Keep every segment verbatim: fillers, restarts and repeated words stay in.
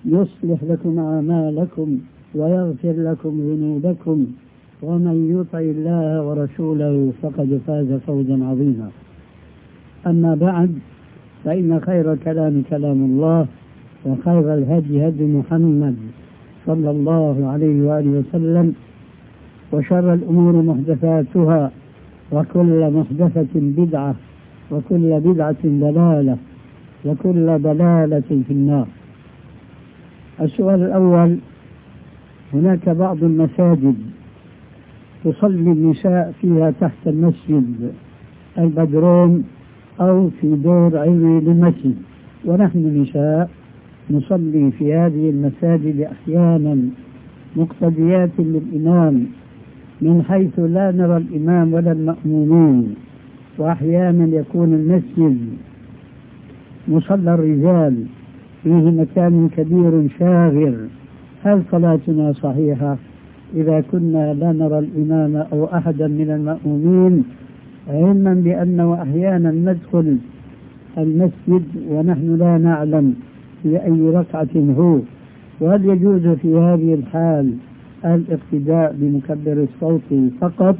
يصلح لكم أعمالكم ويغفر لكم ذنوبكم، ومن يطع الله ورسوله فقد فاز فوزا عظيما. أما بعد، فإن خير الكلام كلام الله، وخير الهدي هدي محمد صلى الله عليه وآله وسلم، وشر الأمور محدثاتها، وكل محدثة بدعة، وكل بدعة ضلالة، وكل ضلالة في النار. السؤال الأول: هناك بعض المساجد تصلي النساء فيها تحت المسجد البدروم أو في دور علوي للمسجد، ونحن نساء نصلي في هذه المساجد أحيانا مقتديات للإمام من حيث لا نرى الإمام ولا المأمومين، وأحيانا يكون المسجد مصلى الرجال فيه مكان كبير شاغر. هل صلاتنا صحيحة إذا كنا لا نرى الإمام أو أحدا من المأمومين، علما بأنه أحيانا ندخل المسجد ونحن لا نعلم في أي ركعة هو؟ وهل يجوز في هذه الحال الاقتداء بمكبر الصوت فقط؟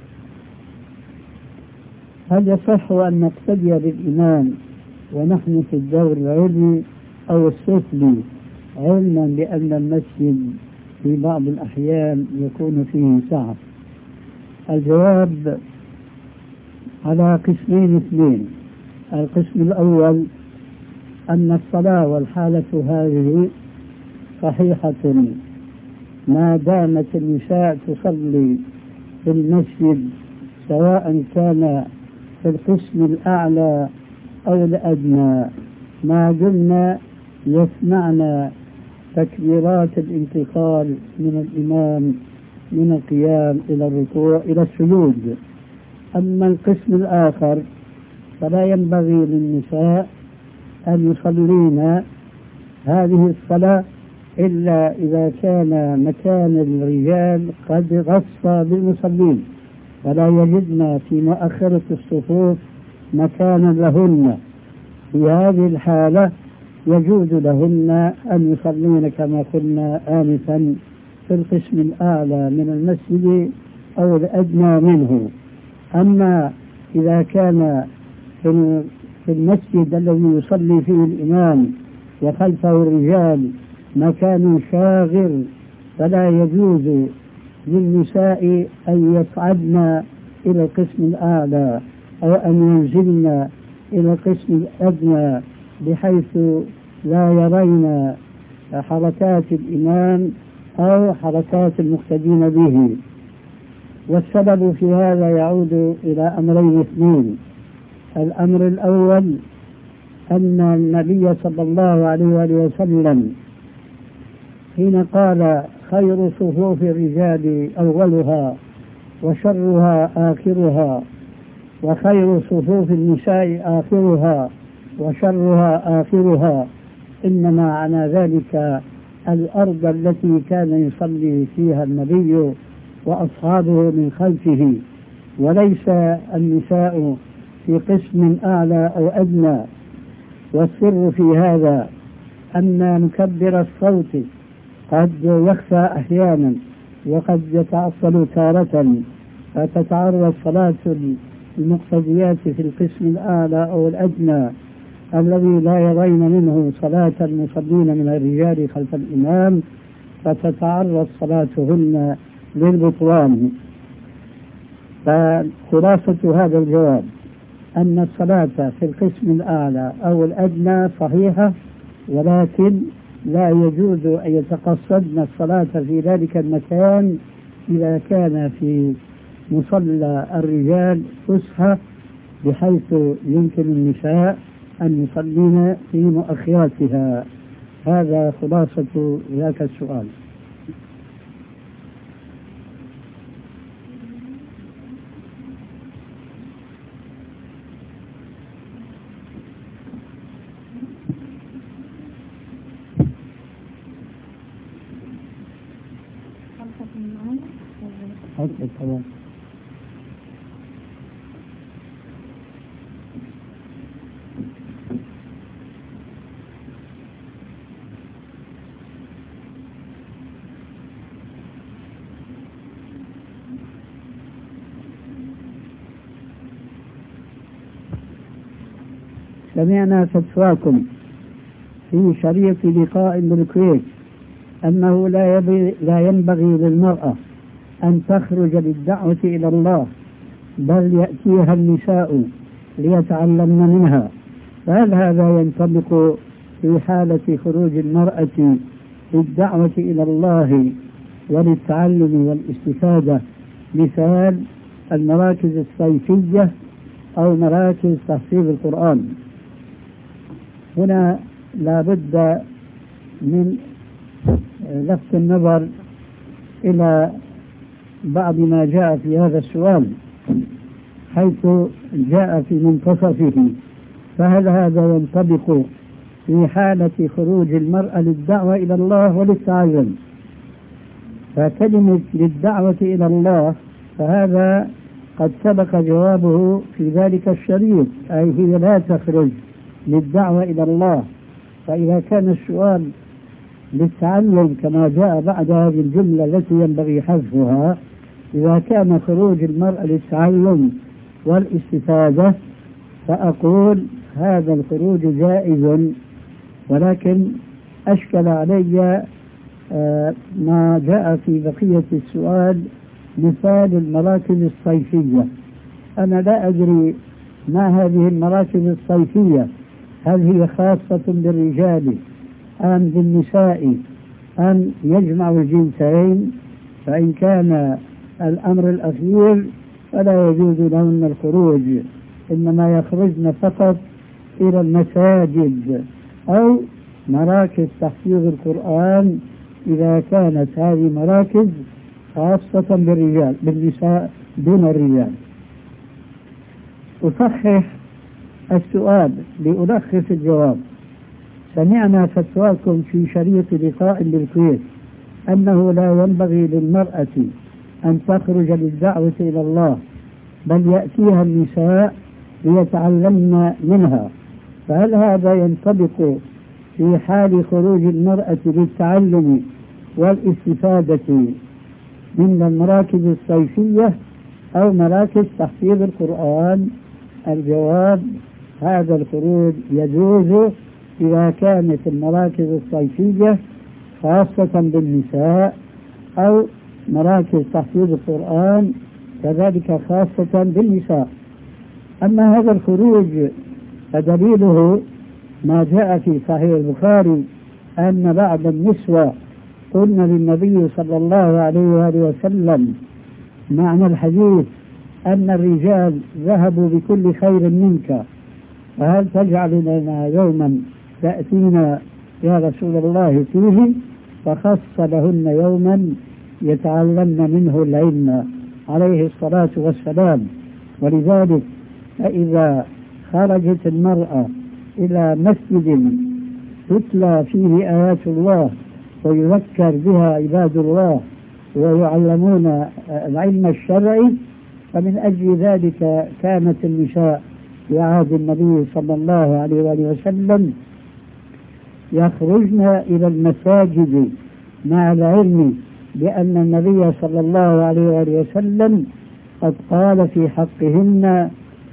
هل يصح أن نقتدي بالإمام ونحن في الدور العلوي أو السفلي، علما بأن المسجد في بعض الأحيان يكون فيه سعة؟ الجواب على قسمين اثنين. القسم الأول أن الصلاة والحالة هذه صحيحة ما دامت النساء تصلي في المسجد، سواء كان في القسم الأعلى أو الأدنى، ما دمنا يسمعنا تكبيرات الانتقال من الإمام من القيام إلى الركوع إلى السجود. أما القسم الآخر فلا ينبغي للنساء أن يصلين هذه الصلاة إلا إذا كان مكان الرجال قد غص بالمصلين، فلا يجدن في مؤخرة الصفوف مكانا لهن. في هذه الحالة يجوز لهن أن يصلين كما قلنا آنفا في القسم الأعلى من المسجد أو الأدنى منه. أما إذا كان في المسجد الذي يصلي فيه الإمام وخلفه الرجال مكان شاغر، فلا يجوز للنساء أن يصعدن إلى القسم الأعلى أو أن ينزلن إلى القسم الأدنى بحيث لا يرين حركات الإمام أو حركات المقتدين به. والسبب في هذا يعود إلى أمرين اثنين. الأمر الأول أن النبي صلى الله عليه وآله وسلم حين قال: خير صفوف الرجال أولها وشرها آخرها، وخير صفوف النساء آخرها وشرها آخرها، إنما معنى ذلك الأرض التي كان يصلي فيها النبي وأصحابه من خلفه، وليس النساء في قسم أعلى أو أدنى. والسر في هذا أن مكبر الصوت قد يخفى أحيانا وقد يتعطل تارة، فتتعرض صلاة المقتديات في القسم الأعلى أو الأدنى الذي لا يرين منه صلاة المصلين من الرجال خلف الإمام، فتتعرض صلاتهن للبطلان. فخلاصة هذا الجواب أن الصلاة في القسم الأعلى أو الأدنى صحيحة، ولكن لا يجوز أن يتقصدن الصلاة في ذلك المكان إذا كان في مصلى الرجال فسحة بحيث يمكن النساء أن يصلين في مؤخراتها. هذا خلاصة ذاك السؤال. حتى الكلام. سمعنا فتواكم في شريط لقاء بالكويت أنه لا, لا ينبغي للمرأة أن تخرج للدعوة إلى الله بل يأتيها النساء ليتعلمن منها، فهل هذا ينطبق في حالة خروج المرأة للدعوة إلى الله وللتعلم والاستفادة، مثال المراكز الصيفية أو مراكز تحفيظ القرآن؟ هنا لا بد من لفت النظر إلى بعض ما جاء في هذا السؤال حيث جاء في منتصفه، فهل هذا ينطبق في حالة خروج المرأة للدعوة إلى الله وللتعلم؟ فكلمة للدعوة إلى الله فهذا قد سبق جوابه في ذلك الشريط، أي هي لا تخرج للدعوة إلى الله. فإذا كان السؤال للتعلم كما جاء بعد هذه الجملة التي ينبغي حذفها، إذا كان خروج المرأة للتعلم والاستفادة فأقول هذا الخروج جائز، ولكن أشكل علي ما جاء في بقية السؤال مثال المراكز الصيفية. أنا لا أدري ما هذه المراكز الصيفية، هل هي خاصة بالرجال أم بالنساء أم يجمع الجنسين؟ فإن كان الأمر الأخير فلا يجوز لهن الخروج، إنما يخرجن فقط إلى المساجد أو مراكز تحفيظ القرآن إذا كانت هذه مراكز خاصة بالرجال، بالنساء دون الرجال. أصحح السؤال لألخص الجواب. سمعنا فتواكم في شريط لقاء بالكويت أنه لا ينبغي للمرأة أن تخرج للدعوة إلى الله بل يأتيها النساء ليتعلمن منها، فهل هذا ينطبق في حال خروج المرأة للتعلم والاستفادة من المراكز الصيفية أو مراكز تحفيظ القرآن؟ الجواب: هذا الخروج يجوز إذا كانت المراكز الصيفية خاصة بالنساء أو مراكز تحفيظ القرآن كذلك خاصة بالنساء. أما هذا الخروج فدليله ما جاء في صحيح البخاري أن بعض النسوة قلنا للنبي صلى الله عليه وآله وسلم معنى الحديث أن الرجال ذهبوا بكل خير منك، فهل تجعل لنا يوما تأتينا يا رسول الله فيه؟ فخص لهن يوما يتعلمن منه العلم عليه الصلاة والسلام. ولذلك فإذا خرجت المرأة إلى مسجد تتلى فيه آيات الله ويذكر بها عباد الله ويعلمون العلم الشرعي، فمن أجل ذلك كانت النساء في عهد النبي صلى الله عليه وآله وسلم يخرجن إلى المساجد مع العلم، لأن النبي صلى الله عليه وآله وسلم قد قال في حقهن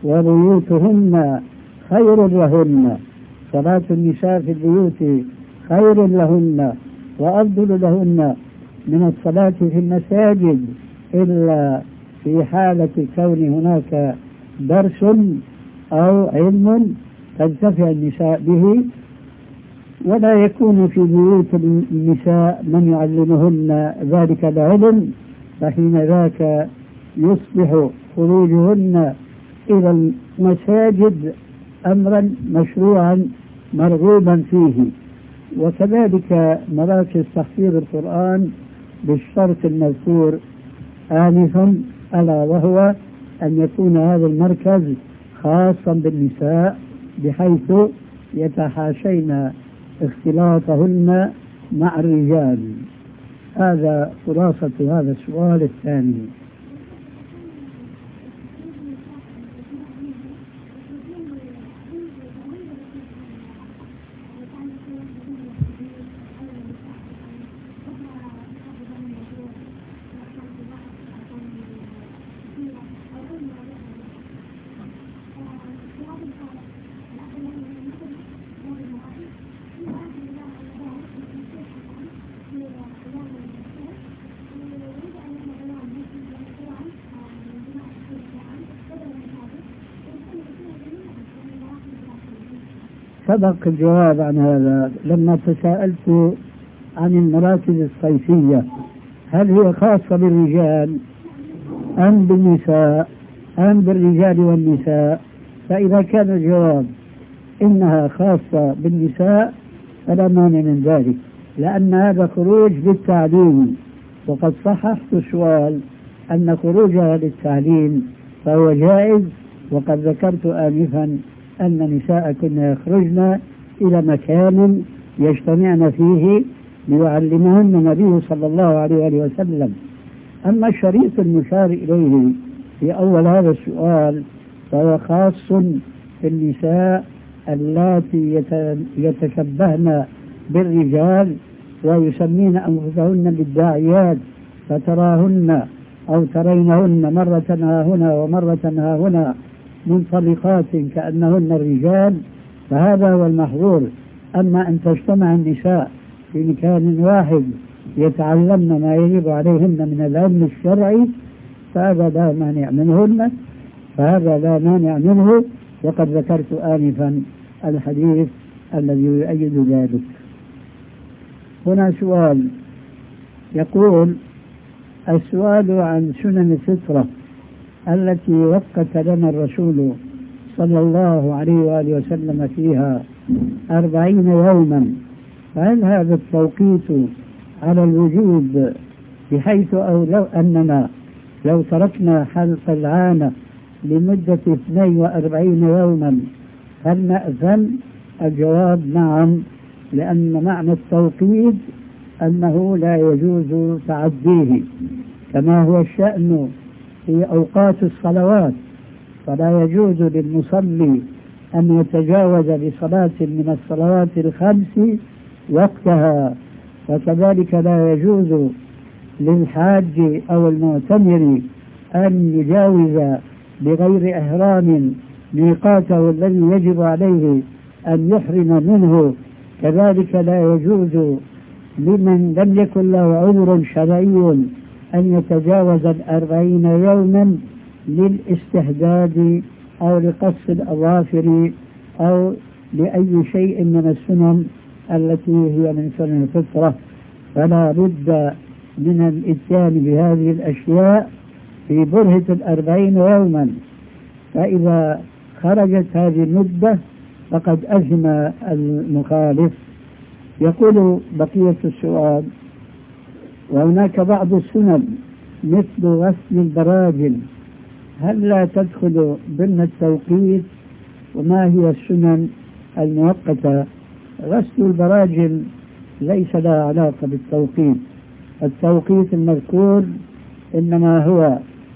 وبيوتهن خير لهن، صلاة النساء في البيوت خير لهن وأفضل لهن من الصلاة في المساجد، إلا في حالة كون هناك درس أو علم تنتفع النساء به، ولا يكون في بيوت النساء من يعلمهن ذلك العلم، فحين ذاك يصبح خروجهن إلى المساجد أمرا مشروعا مرغوبا فيه. وكذلك مراكز تحفيظ القرآن بالشرط المذكور آنفا، ألا وهو أن يكون هذا المركز خاصا بالنساء بحيث يتحاشين اختلاطهن مع الرجال. هذا خلاصة هذا السؤال الثاني. سبق الجواب عن هذا لما تساءلت عن المراكز الصيفية هل هي خاصة بالرجال أم بالنساء أم بالرجال والنساء. فإذا كان الجواب إنها خاصة بالنساء فلا مانع من ذلك، لأن هذا خروج بالتعليم، وقد صححت السؤال أن خروجها للتعليم فهو جائز. وقد ذكرت آنفا أن نساء كنا يخرجن إلى مكان يجتمعن فيه ليعلمهن النبي صلى الله عليه وسلم. أما الشريط المشار إليه في أول هذا السؤال فهو خاص بالنساء اللاتي يتشبهن بالرجال ويسمين أنفسهن بالداعيات، فتراهن أو ترينهن مرة ها هنا ومرة ها هنا منطلقات كأنهن الرجال، فهذا هو المحظور. أما أن تجتمع النساء في مكان واحد يتعلمن ما يجب عليهن من العلم الشرعي فهذا لا مانع منهن فهذا لا مانع منه، وقد ذكرت آنفا الحديث الذي يؤيد ذلك. هنا سؤال يقول: السؤال عن سنن الفطرة التي وقت لنا الرسول صلى الله عليه وآله وسلم فيها أربعين يوما، فهل هذا التوقيت على الوجوب بحيث أو لو أننا لو تركنا حلق العانة لمدة اثنين وأربعين يوما هل نأثم؟ الجواب نعم، لأن معنى التوقيت أنه لا يجوز تعديه، كما هو الشأن في أوقات الصلوات، فلا يجوز للمصلي أن يتجاوز بصلاة من الصلوات الخمس وقتها، وكذلك لا يجوز للحاج أو المعتمر أن يجاوز بغير إحرام ميقاته الذي يجب عليه أن يحرم منه، كذلك لا يجوز لمن لم يكن له عذر شرعي أن يتجاوز الأربعين يوما للاستحداد أو لقص الأظافر أو لأي شيء من السنن التي هي من سنن الفطرة. فلا بد من الإتيان بهذه الأشياء في برهة الأربعين يوما، فإذا خرجت هذه المدة فقد أثم المخالف. يقول بقية السؤال: وهناك بعض السنن مثل غسل البراجل هل لا تدخل ضمن التوقيت؟ وما هي السنن المؤقتة؟ غسل البراجل ليس لها علاقة بالتوقيت، التوقيت المذكور إنما هو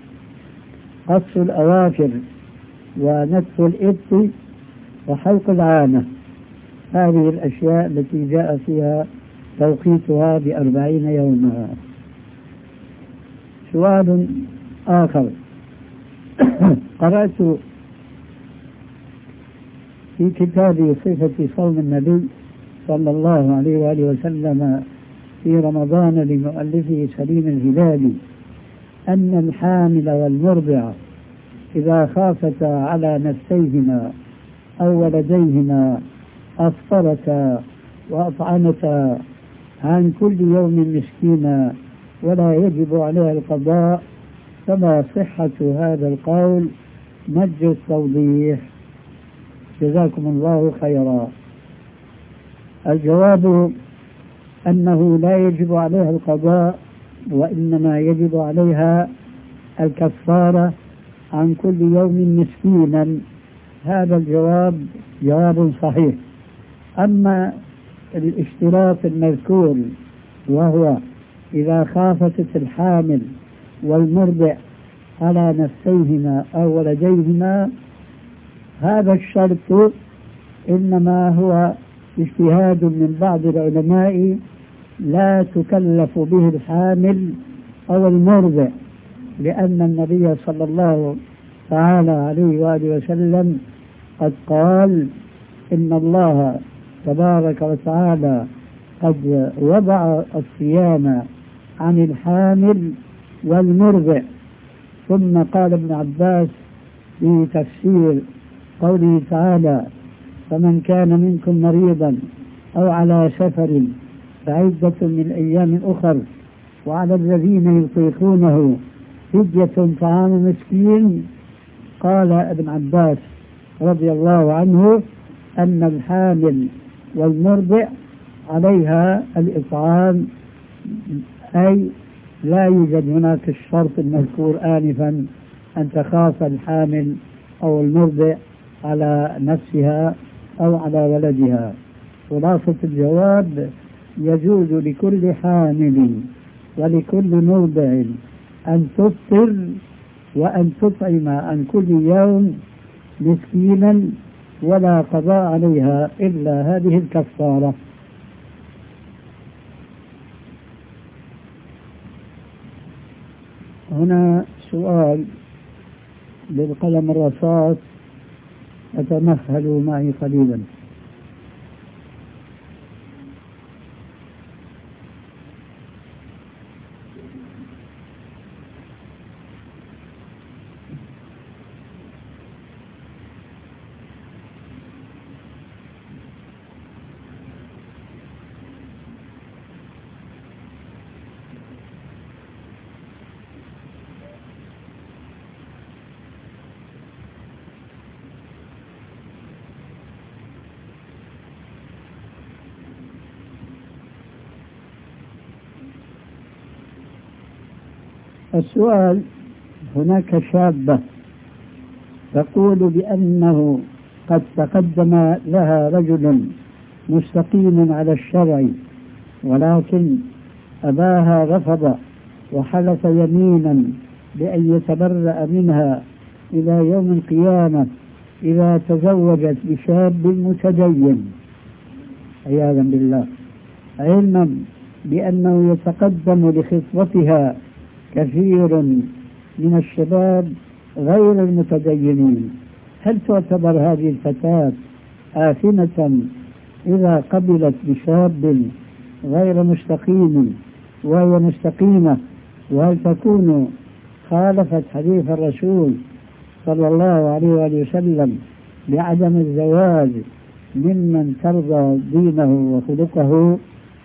قص الأواخر ونتف الإبط وحلق العانة، هذه الأشياء التي جاء فيها توقيتها بأربعين يوما. سؤال آخر: قرأت في كتاب صفة صوم النبي صلى الله عليه وآله وسلم في رمضان لمؤلفه سليم الهلالي أن الحامل والمرضع إذا خافتا على نفسيهما أو ولديهما أفطرتا وأطعمتا عن كل يوم مسكينا ولا يجب عليها القضاء، فما صحة هذا القول؟ نرجو التوضيح جزاكم الله خيرا. الجواب أنه لا يجب عليها القضاء، وإنما يجب عليها الكفارة عن كل يوم مسكينا. هذا الجواب جواب صحيح. أما الاشتراط المذكور وهو إذا خافت الحامل والمرضع على نفسيهما أو ولديهما، هذا الشرط إنما هو اجتهاد من بعض العلماء لا تكلف به الحامل أو المرضع، لأن النبي صلى الله تعالى عليه وآله وسلم قد قال: إن الله تبارك وتعالى قد وضع الصيام عن الحامل والمرضع. ثم قال ابن عباس في تفسير قوله تعالى: فمن كان منكم مريضا أو على سفر فعدة من أيام أخر وعلى الذين يطيقونه فدية طعام مسكين. قال ابن عباس رضي الله عنه أن الحامل والمرضع عليها الإطعام، أي لا يوجد هناك الشرط المذكور آنفا أن تخاف الحامل أو المرضع على نفسها أو على ولدها. خلاصة الجواب: يجوز لكل حامل ولكل مرضع أن تفطر وأن تطعم عن كل يوم مسكينا، ولا قضاء عليها إلا هذه الكفارة. هنا سؤال بالقلم الرصاص، فتمهلوا معي قليلا. السؤال: هناك شابة تقول بأنه قد تقدم لها رجل مستقيم على الشرع، ولكن أباها رفض وحلف يمينا بأن يتبرأ منها إلى يوم القيامة إذا تزوجت بشاب متدين عياذا بالله، علما بأنه يتقدم لخطبتها كثير من الشباب غير المتدينين. هل تعتبر هذه الفتاة آثمة إذا قبلت بشاب غير مستقيم وهي مستقيمة؟ وهل تكون خالفت حديث الرسول صلى الله عليه وآله وسلم بعدم الزواج ممن ترضى دينه وخلقه؟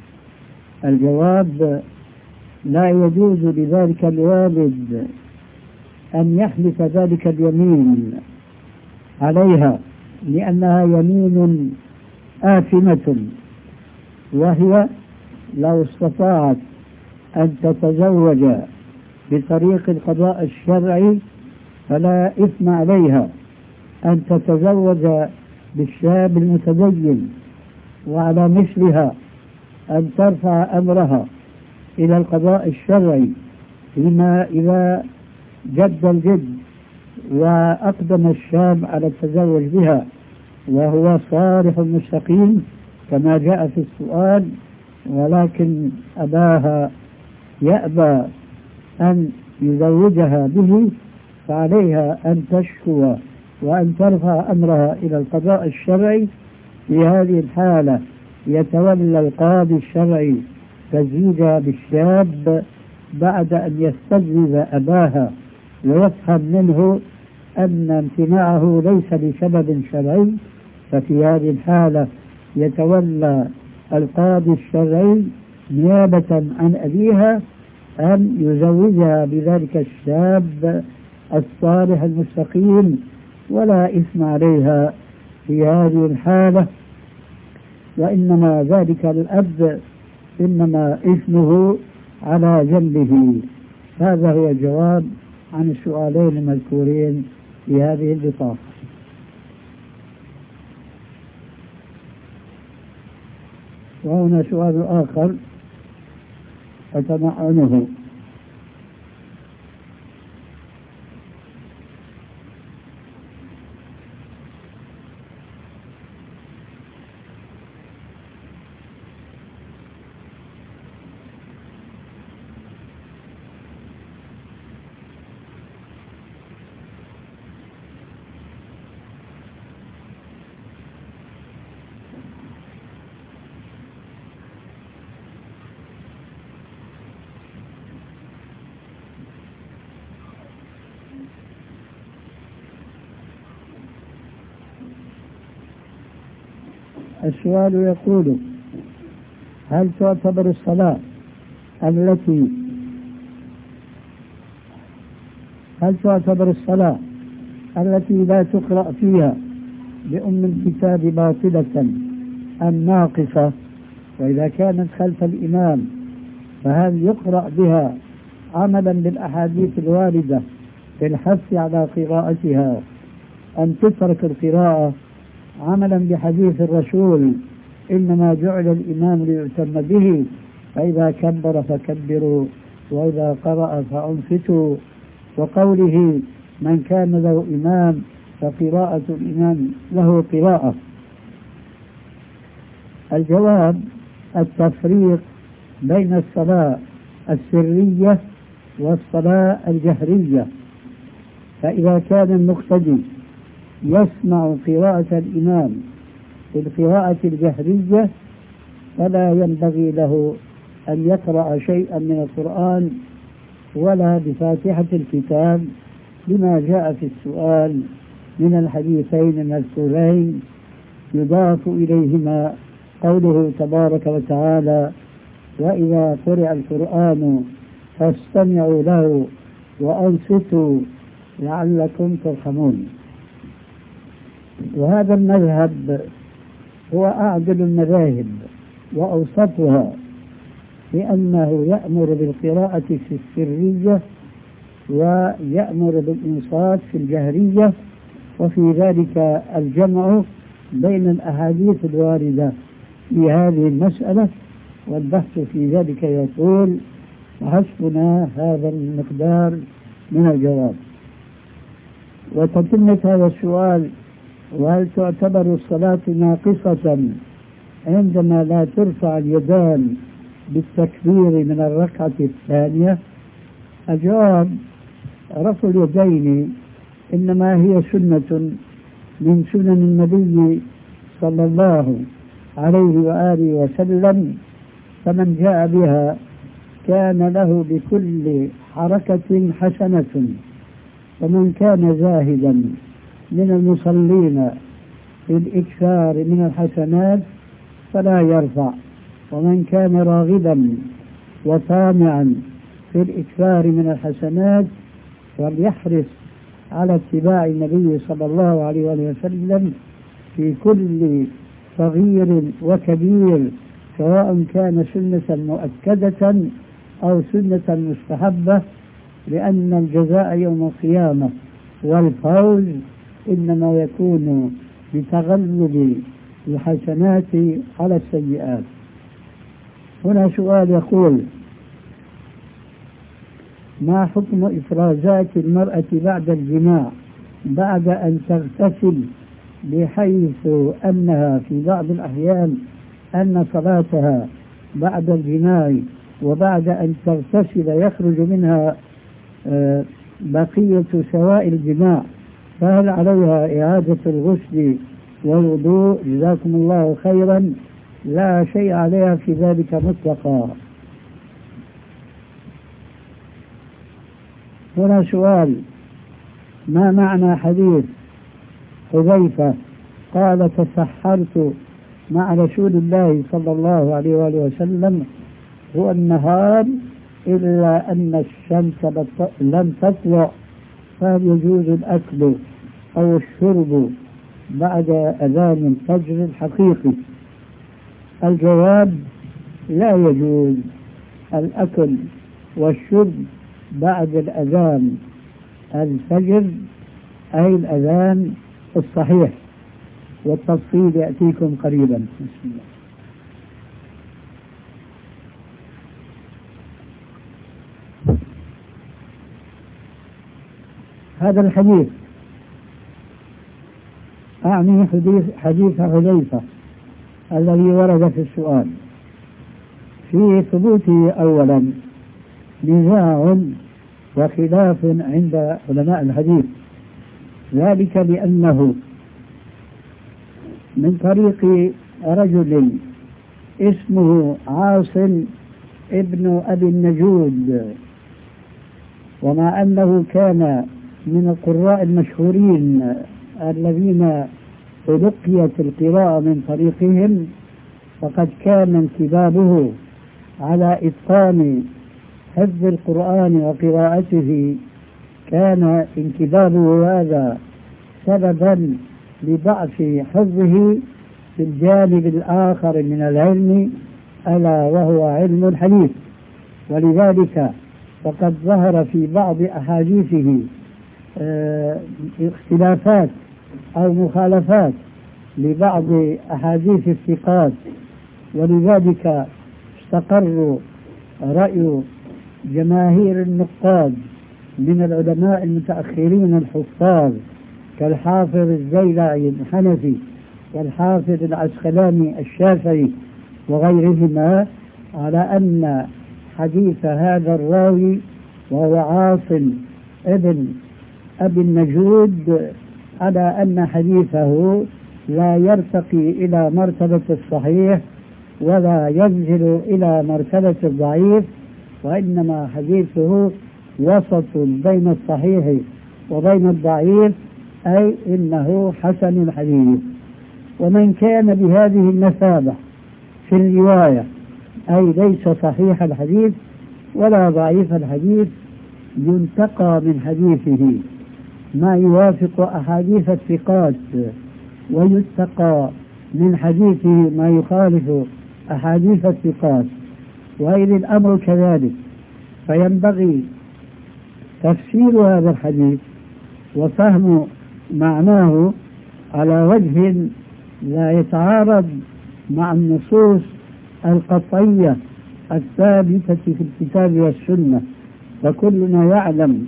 الجواب: لا يجوز لذلك الوالد أن يحلف ذلك اليمين عليها، لأنها يمين آثمة، وهي لو استطاعت أن تتزوج بطريق القضاء الشرعي فلا إثم عليها أن تتزوج بالشاب المتدين، وعلى مثلها أن ترفع أمرها إلى القضاء الشرعي فيما إذا جد الجد وأقدم الشاب على التزوج بها وهو صالح مستقيم كما جاء في السؤال، ولكن أباها يأبى أن يزوجها به، فعليها أن تشكو وأن ترفع أمرها إلى القضاء الشرعي. في هذه الحالة يتولى القاضي الشرعي تزويجها بالشاب بعد أن يستجوب أباها ويفهم منه أن امتناعه ليس لسبب شرعي، ففي هذه الحالة يتولى القاضي الشرعي نيابة عن أبيها أن يزوجها بذلك الشاب الصالح المستقيم، ولا إثم عليها في هذه الحالة، وإنما ذلك الأب إنما إثمه على جنبه. هذا هو الجواب عن السؤالين المذكورين في هذه البطاقة. وهنا سؤال آخر أتمعنه: السؤال يقول: هل تعتبر الصلاة التي هل تعتبر الصلاة التي لا تقرأ فيها بأم الكتاب باطلة أم ناقصة؟ وإذا كانت خلف الإمام فهل يقرأ بها عملا بالأحاديث الواردة في الحث على قراءتها، أم تترك القراءة عملا بحديث الرسول: إنما جعل الإمام ليؤتم به، فإذا كبر فكبروا وإذا قرأ فأنصتوا، وقوله: من كان له إمام فقراءة الإمام له قراءة؟ الجواب: التفريق بين الصلاة السرية والصلاة الجهرية. فإذا كان المقتدي يسمع قراءة الإمام في القراءة الجهرية فلا ينبغي له أن يقرأ شيئا من القرآن ولا بفاتحة الكتاب، لما جاء في السؤال من الحديثين المذكورين يضاف إليهما قوله تبارك وتعالى: وإذا قرئ القرآن فاستمعوا له وأنصتوا لعلكم ترحمون. وهذا المذهب هو أعدل المذاهب وأوسطها، لأنه يأمر بالقراءة في السرية ويأمر بالإنصات في الجهرية، وفي ذلك الجمع بين الأحاديث الواردة في هذه المسألة، والبحث في ذلك يطول، وحسبنا هذا المقدار من الجواب. وتتمة هذا السؤال: وهل تعتبر الصلاة ناقصة عندما لا ترفع اليدان بالتكبير من الركعة الثانية؟ الجواب: رفع اليدين إنما هي سنة من سنن النبي صلى الله عليه وآله وسلم، فمن جاء بها كان له بكل حركة حسنة، ومن كان زاهدا من المصلين في الإكثار من الحسنات فلا يرفع، ومن كان راغبا وطامعا في الإكثار من الحسنات فليحرص على اتباع النبي صلى الله عليه وسلم في كل صغير وكبير، سواء كان سنة مؤكدة أو سنة مستحبة، لأن الجزاء يوم القيامة والفوز إنما يكون بتغلب الحسنات على السيئات. هنا سؤال يقول: ما حكم إفرازات المرأة بعد الجماع بعد أن تغتسل، بحيث أنها في بعض الأحيان أن صلاتها بعد الجماع وبعد أن تغتسل يخرج منها بقية سوائل الجماع، فهل عليها إعادة الغسل والوضوء؟ جزاكم الله خيرا. لا شيء عليها في ذلك مطلقا. هنا سؤال: ما معنى حديث حذيفة قال: تسحرت مع رسول الله صلى الله عليه وآله وسلم هو النهار إلا أن الشمس لم تطلع، فهل يجوز الأكل أو الشرب بعد أذان الفجر الحقيقي؟ الجواب: لا يجوز الأكل والشرب بعد الأذان الفجر، أي الأذان الصحيح، والتفصيل يأتيكم قريبا. بسم الله. هذا الحديث أعني حديث حديث حذيفة الذي ورد في السؤال، في ثبوته أولا نزاع وخلاف عند علماء الحديث، ذلك لأنه من طريق رجل اسمه عاصم ابن أبي النجود، ومع أنه كان من القراء المشهورين الذين تلقيت القراءة من طريقهم فقد كان انكبابه على إتقان حفظ القرآن وقراءته، كان انكبابه هذا سببا لضعف حفظه في الجانب الآخر من العلم ألا وهو علم الحديث. ولذلك فقد ظهر في بعض أحاديثه اه اختلافات أو مخالفات لبعض أحاديث الثقات، ولذلك استقر رأي جماهير النقاد من العلماء المتأخرين الحفاظ كالحافظ الزيلعي الحنفي والحافظ العسقلاني الشافعي وغيرهما على أن حديث هذا الراوي وهو عاصم ابن أبي النجود على أن حديثه لا يرتقي إلى مرتبة الصحيح ولا ينزل إلى مرتبة الضعيف، وإنما حديثه وسط بين الصحيح وبين الضعيف، أي إنه حسن الحديث. ومن كان بهذه المثابة في الرواية أي ليس صحيح الحديث ولا ضعيف الحديث ينتقى من حديثه ما يوافق أحاديث الثقات، ويتقى من حديثه ما يخالف أحاديث الثقات. وإذ الأمر كذلك فينبغي تفسير هذا الحديث وفهم معناه على وجه لا يتعارض مع النصوص القطعية الثابتة في الكتاب والسنة. فكلنا يعلم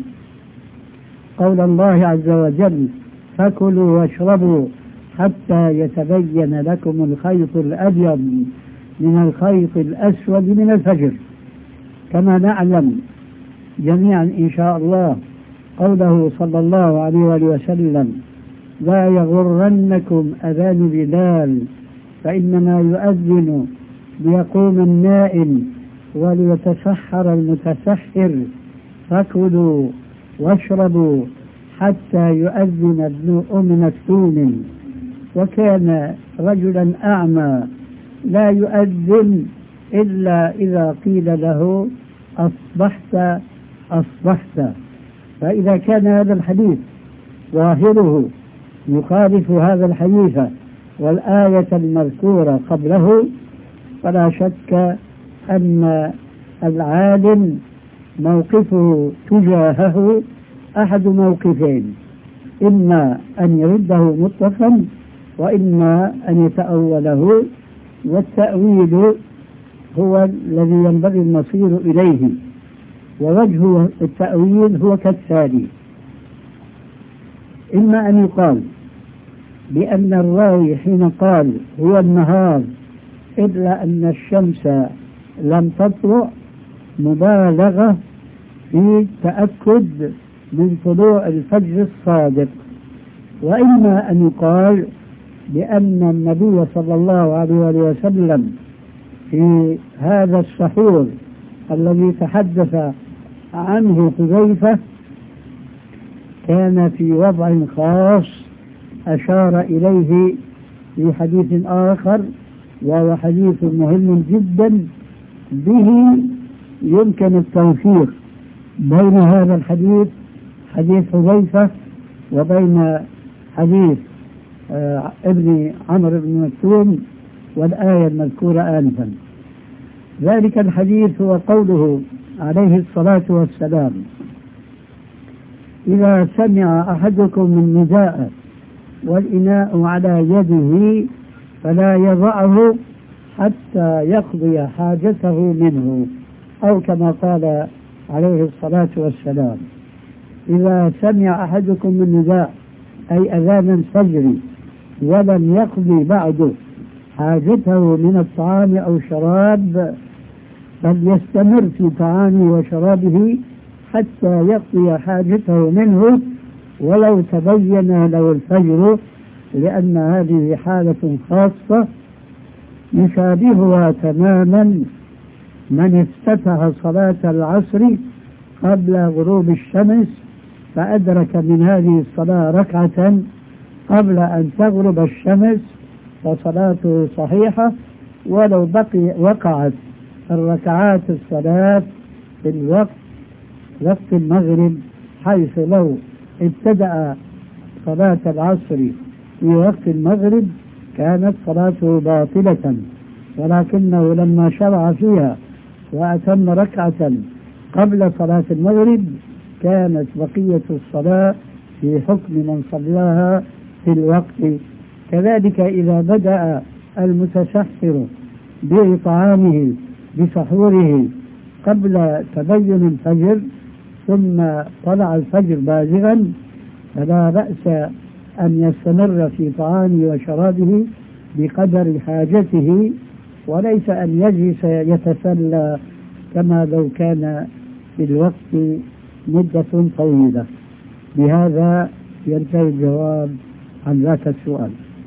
قول الله عز وجل: فكلوا واشربوا حتى يتبين لكم الخيط الأبيض من الخيط الأسود من الفجر. كما نعلم جميعا إن شاء الله قوله صلى الله عليه وآله وسلم: لا يغرنكم أذان بلال فإنما يؤذن ليقوم النائم وليتسحر المتسحر، فكلوا واشربوا حتى يؤذن ابن أم مكتوم. وكان رجلا أعمى لا يؤذن إلا إذا قيل له أصبحت أصبحت. فإذا كان هذا الحديث ظاهره يخالف هذا الحديث والآية المذكورة قبله، فلا شك أن العالم موقفه تجاهه أحد موقفين: إما أن يرده مطلقا، وإما أن يتأوله، والتأويل هو الذي ينبغي المصير إليه. ووجه التأويل هو كالتالي: إما أن يقال بأن الراوي حين قال هو النهار إلا أن الشمس لم تطلع مبالغة في تأكد من طلوع الفجر الصادق، وإما أن يقال بأن النبي صلى الله عليه وسلم في هذا السحور الذي تحدث عنه حذيفة كان في وضع خاص أشار إليه في حديث آخر، وهو حديث مهم جدا به يمكن التوفيق بين هذا الحديث حديث حذيفة وبين حديث آه ابن عمرو بن مكتوم والآية المذكورة آنفا. ذلك الحديث هو قوله عليه الصلاة والسلام: إذا سمع أحدكم النداء والإناء على يده فلا يضعه حتى يقضي حاجته منه، أو كما قال عليه الصلاة والسلام: إذا سمع أحدكم النداء أي أذان الفجر ولم يقضي بعد حاجته من الطعام أو شراب فليستمر في طعامه وشرابه حتى يقضي حاجته منه ولو تبين له الفجر، لأن هذه حالة خاصة يشابهها تماما من افتتح صلاة العصر قبل غروب الشمس فأدرك من هذه الصلاة ركعة قبل أن تغرب الشمس فصلاته صحيحة، ولو بقي وقعت الركعات الصلاة في الوقت وقت المغرب، حيث لو ابتدأ صلاة العصر في وقت المغرب كانت صلاته باطلة، ولكنه لما شرع فيها وأتم ركعة قبل صلاة المغرب كانت بقية الصلاة في حكم من صلاها في الوقت. كذلك إذا بدأ المتسحر بطعامه بسحوره قبل تبين الفجر ثم طلع الفجر بازغا فلا بأس أن يستمر في طعامه وشرابه بقدر حاجته، وليس أن يجلس يتسلى كما لو كان في الوقت مدة طويلة. بهذا ينتهي الجواب عن ذاك السؤال.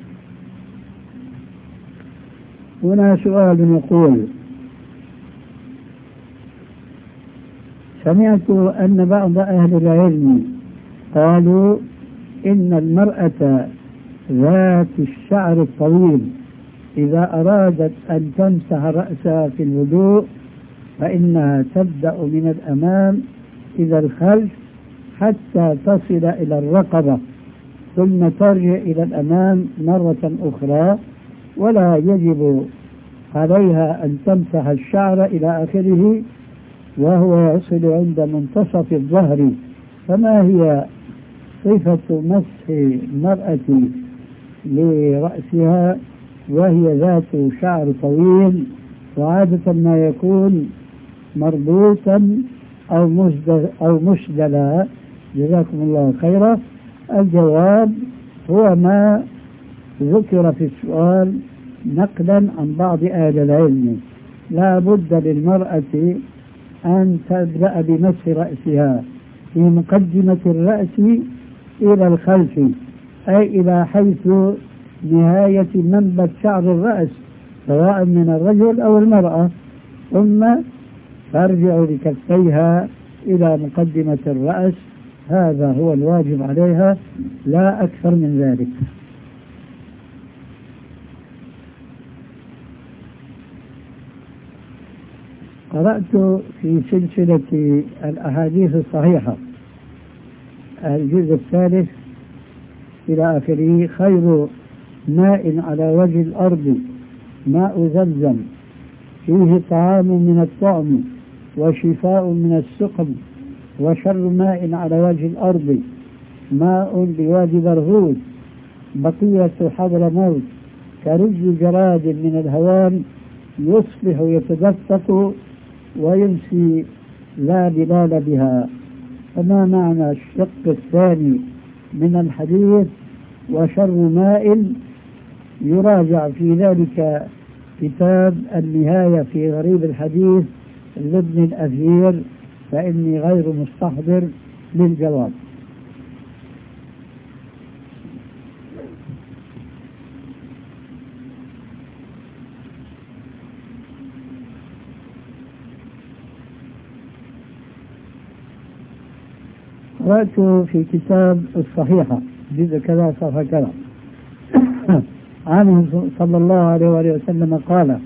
هنا سؤال يقول: سمعت أن بعض أهل العلم قالوا إن المرأة ذات الشعر الطويل إذا أرادت أن تمسح رأسها في الوضوء فإنها تبدأ من الأمام إلى الخلف حتى تصل إلى الرقبة ثم ترجع إلى الأمام مرة أخرى، ولا يجب عليها أن تمسح الشعر إلى آخره وهو يصل عند منتصف الظهر. فما هي صفة مسح المرأة لرأسها وهي ذات شعر طويل وعادة ما يكون مربوطا أو مشدل أو مشدلا؟ جزاكم الله خيرا. الجواب هو ما ذكر في السؤال نقلا عن بعض أهل العلم: لا بد للمرأة أن تبدأ بمسح رأسها في مقدمة الرأس إلى الخلف، أي إلى حيث نهاية منبت شعر الرأس سواء من الرجل أو المرأة، ثم ترجع بكفيها إلى مقدمة الرأس. هذا هو الواجب عليها لا أكثر من ذلك. قرأت في سلسلة الأحاديث الصحيحة الجزء الثالث إلى آخره: خير ماء على وجه الأرض ماء زمزم فيه طعام من الطعم وشفاء من السقم، وشر ماء على وجه الأرض ماء بوادي برهوث بقية حضر موت كرج جراد من الهوان يصبح يتدفق ويمسي لا بلال بها. فما معنى الشق الثاني من الحديث وشر ماء؟ يراجع في ذلك كتاب النهاية في غريب الحديث لابن الأثير، فإني غير مستحضر للجواب. قرأت في كتاب الصحيحة جزء كذا صفحة كذا عنه صلى الله عليه وآله وسلم قال: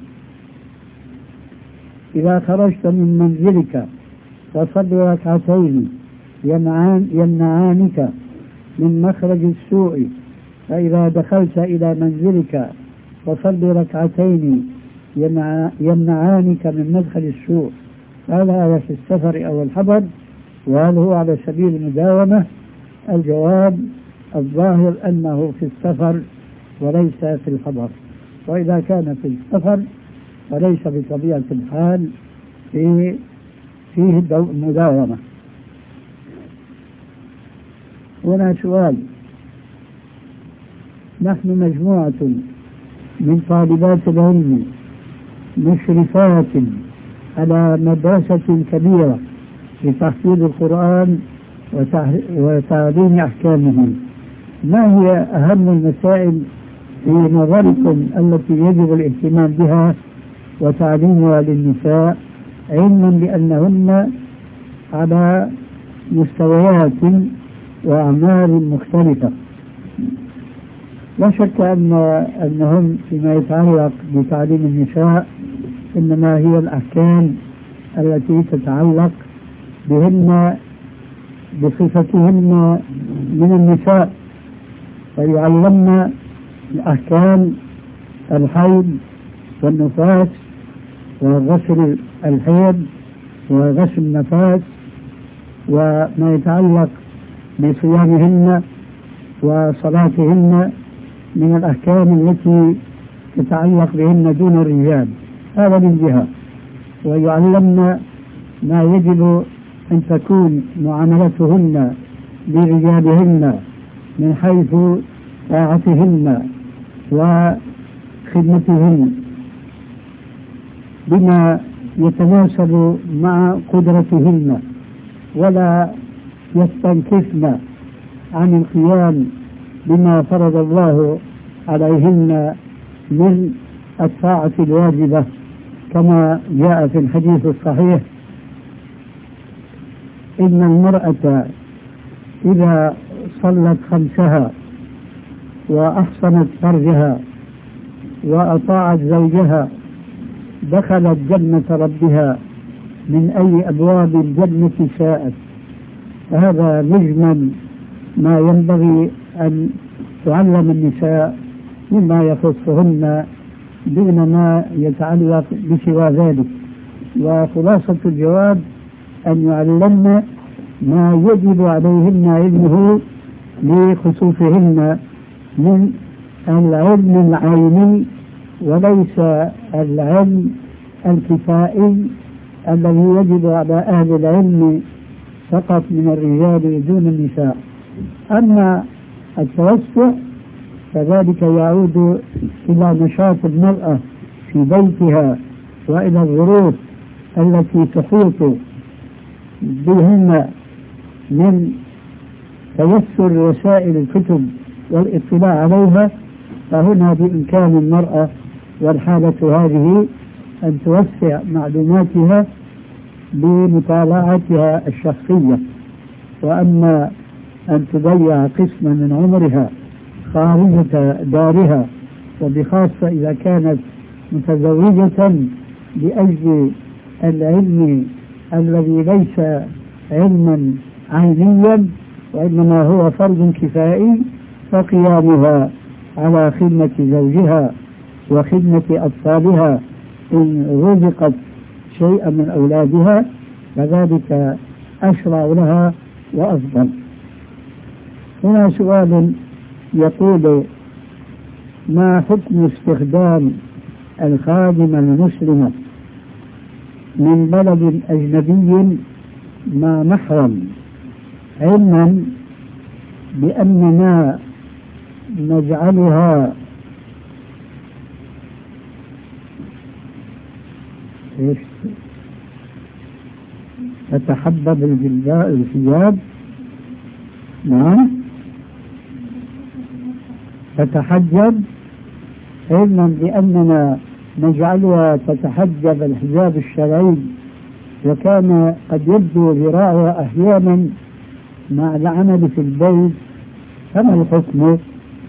إذا خرجت من منزلك فصل ركعتين يمنعان يمنعانك من مخرج السوء، فإذا دخلت إلى منزلك فصل ركعتين يمنعانك من مدخل السوء. هل هذا في السفر أو الحضر؟ وهل هو على سبيل المداومة؟ الجواب: الظاهر أنه في السفر وليس في الحضر، وإذا كان في السفر فليس بطبيعة الحال في فيه المداومة. هنا سؤال: نحن مجموعة من طالبات العلم مشرفات على مدرسة كبيرة لتحفيظ القرآن وتعليم أحكامه، ما هي أهم المسائل في نظركم التي يجب الاهتمام بها وتعليمها للنساء، علما بأنهن على مستويات وأعمال مختلفة؟ لا شك أن أنهم فيما يتعلق بتعليم النساء إنما هي الأحكام التي تتعلق بهن بصفتهن من النساء، فيعلمن الأحكام الحيض والنفاس وغسل الحيض وغسل النفاس وما يتعلق بصيامهن وصلاتهن من الأحكام التي تتعلق بهن دون الرجال. هذا من جهة. ويعلمن ما يجب أن تكون معاملتهن لرجالهن من حيث طاعتهن وخدمتهن بما يتناسب مع قدرتهن، ولا يستنكفن عن القيام بما فرض الله عليهن من الطاعة الواجبة، كما جاء في الحديث الصحيح: إن المرأة إذا صلت خمسها وأحصنت فرجها وأطاعت زوجها دخلت جنة ربها من أي أبواب الجنة شاءت. فهذا مجمل ما ينبغي أن تعلم النساء مما يخصهن دون ما يتعلق بسوى ذلك. وخلاصة الجواب أن يعلمن ما يجب عليهن علمه لخصوصهن من العلم العيني وليس العلم الكفائي الذي يجب على أهل العلم فقط من الرجال دون النساء. أما التوسع فذلك يعود إلى نشاط المرأة في بيتها وإلى الظروف التي تحيط بهن من تيسر وسائل الكتب والاطلاع عليها. فهنا بإمكان المرأة والحالة هذه أن توسع معلوماتها بمطالعتها الشخصية، وأما أن تضيع قسما من عمرها خارجة دارها، وبخاصة إذا كانت متزوجة لأجل العلم الذي ليس علما عينيا وإنما هو فرض كفائي، فقيامها على خدمة زوجها وخدمة أطفالها إن رزقت شيئا من أولادها فذلك أشرع لها وأفضل. هنا سؤال يقول: ما حكم استخدام الخادمة المسلمة من بلد أجنبي مع محرم، علما بأننا نجعلها تتحبب الثياب؟ نعم، تتحجب، علما بأننا نجعلها تتحجب الحجاب الشرعي، وكان قد يبدو ذراعها أحيانا مع العمل في البيت، فما الحكم؟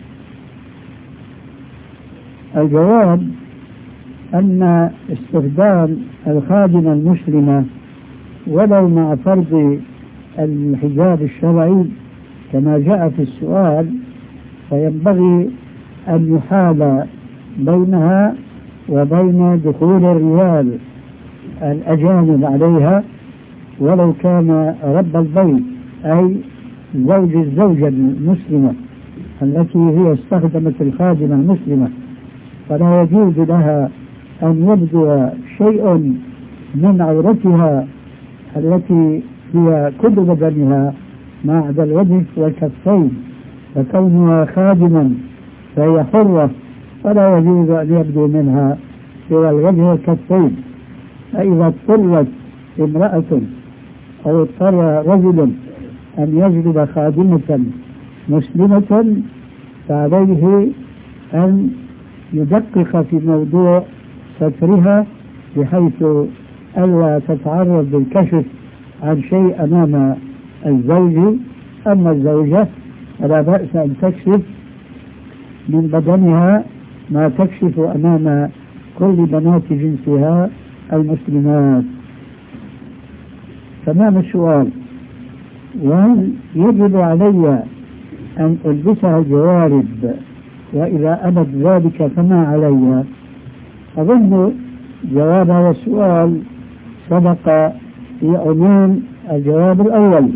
الجواب أن استخدام الخادمة المسلمة ولو مع فرض الحجاب الشرعي كما جاء في السؤال، فينبغي أن يحال بينها وبين دخول الرجال الأجانب عليها ولو كان رب البيت، أي زوج الزوجة المسلمة التي هي استخدمت الخادمة المسلمة، فلا يجوز لها أن يبدو شيء من عورتها التي هي كل بدنها ما عدا الوجه والكفين، فكونها خادما فهي حرة فلا يجوز أن يبدو منها سوى الوجه والكفين. فإذا اضطرت امرأة أو اضطر رجل أن يجلب خادمة مسلمة فعليه أن يدقق في موضوع سترها بحيث ألا تتعرض للكشف عن شيء أمام الزوج. أما الزوجة فلا بأس أن تكشف من بدنها ما تكشف أمام كل بنات جنسها المسلمات. تمام السؤال: وهل يجب علي أن ألبسها الجوارب؟ وإذا أبت ذلك فما علي؟ أظن جواب هذا السؤال سبق في عموم الجواب الأول،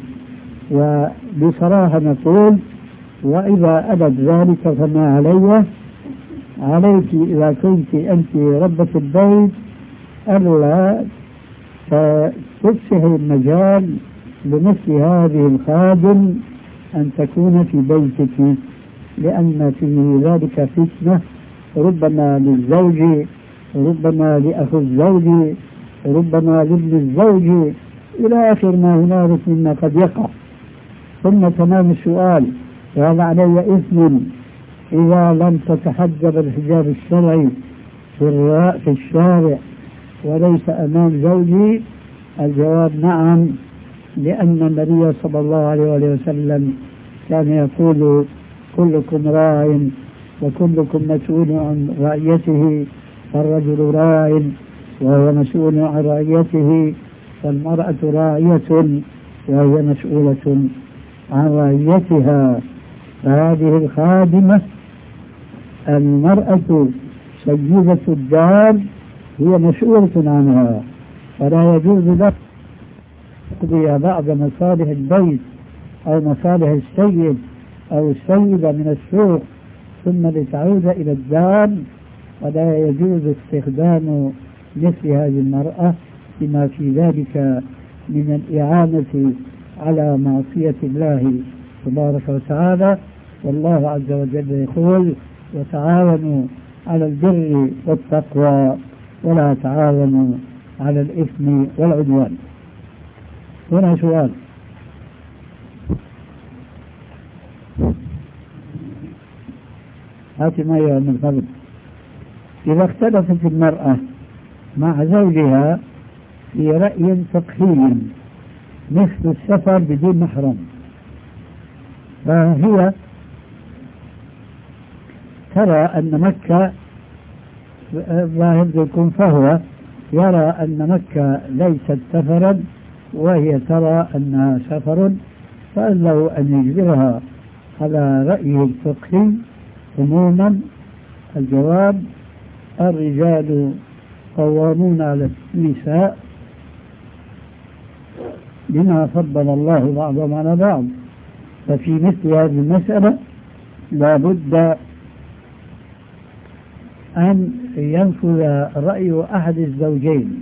وبصراحة نقول: وإذا أبت ذلك فما علي. عليك إذا كنت أنت ربة البيت ألا تفسح المجال لمثل هذه الخادم أن تكون في بيتك، لأن في ذلك فتنة، ربما للزوج، ربما لأخو الزوج، ربما لابن الزوج، إلى آخر ما هنالك مما قد يقع. ثم تمام السؤال: وهل علي إثم إذا لم تتحجب الحجاب الشرعي في في الشارع وليس أمام زوجي؟ الجواب: نعم، لأن النبي صلى الله عليه وسلم كان يقول: كلكم راع وكلكم مسؤول عن رعيته، فالرجل راع وهو مسؤول عن رعيته، والمرأة راعية وهي مسؤولة عن رعيتها. فهذه الخادمة المرأة سيدة الدار هي مسؤولة عنها، فلا يجوز لها تقضي بعض مصالح البيت أو مصالح السيد أو السيدة من السوق ثم لتعود إلى الدار. ولا يجوز استخدام مثل هذه المرأة بما في ذلك من الإعانة على معصية الله تبارك وتعالى. والله عز وجل يقول: وتعاونوا على البر والتقوى ولا تعاونوا على الإثم والعدوان. هنا سؤال: هات ما يا من قبل. إذا اختلفت المرأة مع زوجها في رأي فقهي مثل السفر بدون محرم، فهي ترى أن مكة ظاهر يكون، فهو يرى أن مكة ليست سفرا وهي ترى أنها سفر، فقال له أن يجبرها على رأيه الفقهي. عموما الجواب: الرجال قوامون على النساء بما فضل الله بعضهم على بعض. ففي مثل هذه المسألة لا بد أن ينفذ رأي أحد الزوجين،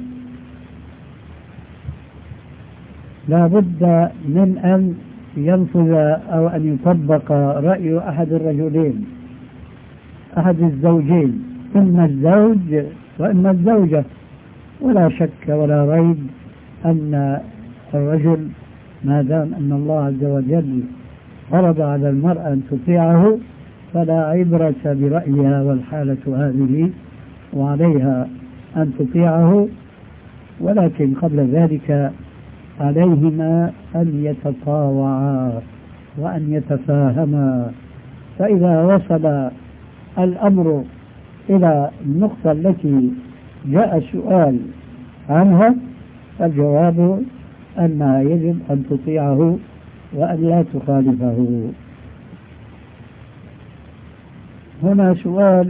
لا بد من أن ينفذ أو أن يطبق رأي أحد الرجلين، أحد الزوجين، إما الزوج وإما الزوجة. ولا شك ولا ريب أن الرجل ما دام أن الله عز وجل فرض على المرأة أن تطيعه فلا عبرة برأيها، والحالة هذه وعليها أن تطيعه. ولكن قبل ذلك عليهما أن يتطاوعا وأن يتفاهما. فإذا وصل الأمر إلى النقطة التي جاء السؤال عنها فالجواب أنها يجب أن تطيعه وأن لا تخالفه. هنا سؤال: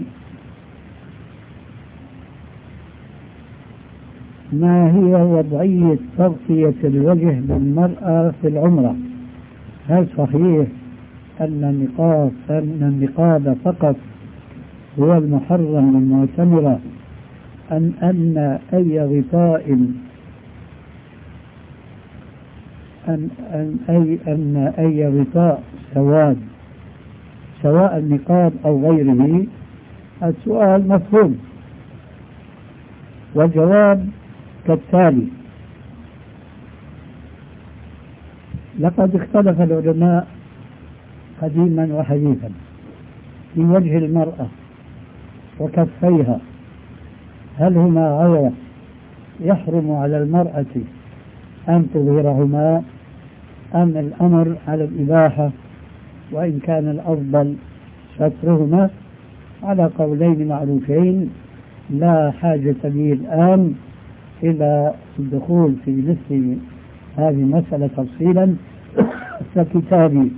ما هي وضعية تغطية الوجه للمرأة في العمرة؟ هل صحيح أن النقاب أن النقاب فقط هو المحرم للمعتمرة، أم أن أي غطاء أن أن أي أن أي غطاء سواد سواء النقاب أو غيره؟ السؤال مفهوم، والجواب كالتالي: لقد اختلف العلماء قديما وحديثا في وجه المرأة وكفيها، هل هما عورة يحرم على المرأة أن تظهرهما، أم الأمر على الإباحة، وإن كان الأفضل سترهما على قولين معروفين، لا حاجة لي الآن إلى الدخول في مثل هذه المسألة تفصيلا. فكتابي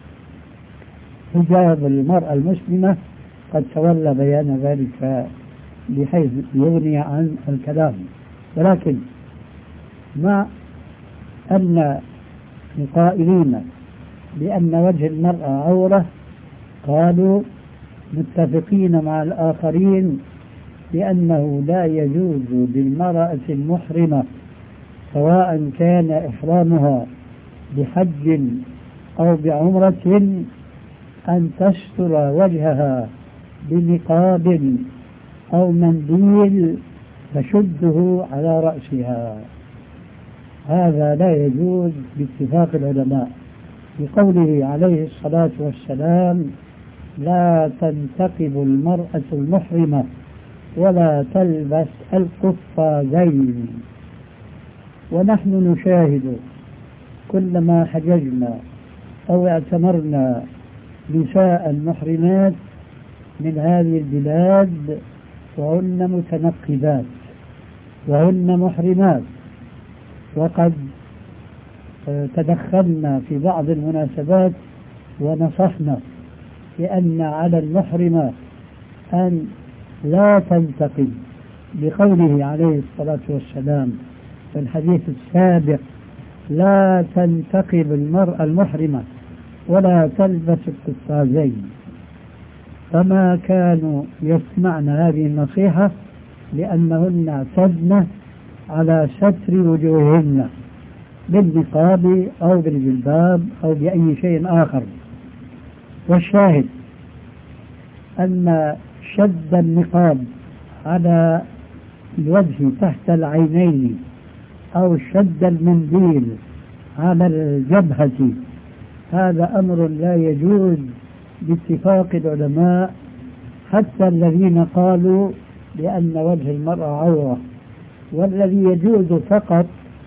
حجاب المرأة المسلمة قد تولى بيان ذلك بحيث يغني عن الكلام، ولكن مع أن القائلين بأن وجه المرأة عورة قالوا متفقين مع الآخرين بأنه لا يجوز للمرأة المحرمة سواء كان إحرامها بحج أو بعمرة أن تستر وجهها بنقاب أو منديل تشده على رأسها. هذا لا يجوز باتفاق العلماء، بقوله عليه الصلاة والسلام: لا تنتقب المرأة المحرمة ولا تلبس القفازين. ونحن نشاهد كلما حججنا أو اعتمرنا نساء محرمات من هذه البلاد وهن متنقبات وهن محرمات، وقد تدخلنا في بعض المناسبات ونصحنا بأن على المحرمة أن لا تنتقب، بقوله عليه الصلاة والسلام في الحديث السابق: لا تنتقب المرأة المحرمة ولا تلبس القفازين. فما كانوا يسمعن هذه النصيحة لأنهن اعتدن على ستر وجوههن بالنقاب أو بالجلباب أو بأي شيء آخر. والشاهد أن شد النقاب على الوجه تحت العينين أو شد المنديل على الجبهة هذا أمر لا يجوز باتفاق العلماء، حتى الذين قالوا بأن وجه المرأة عورة. والذي يجوز فقط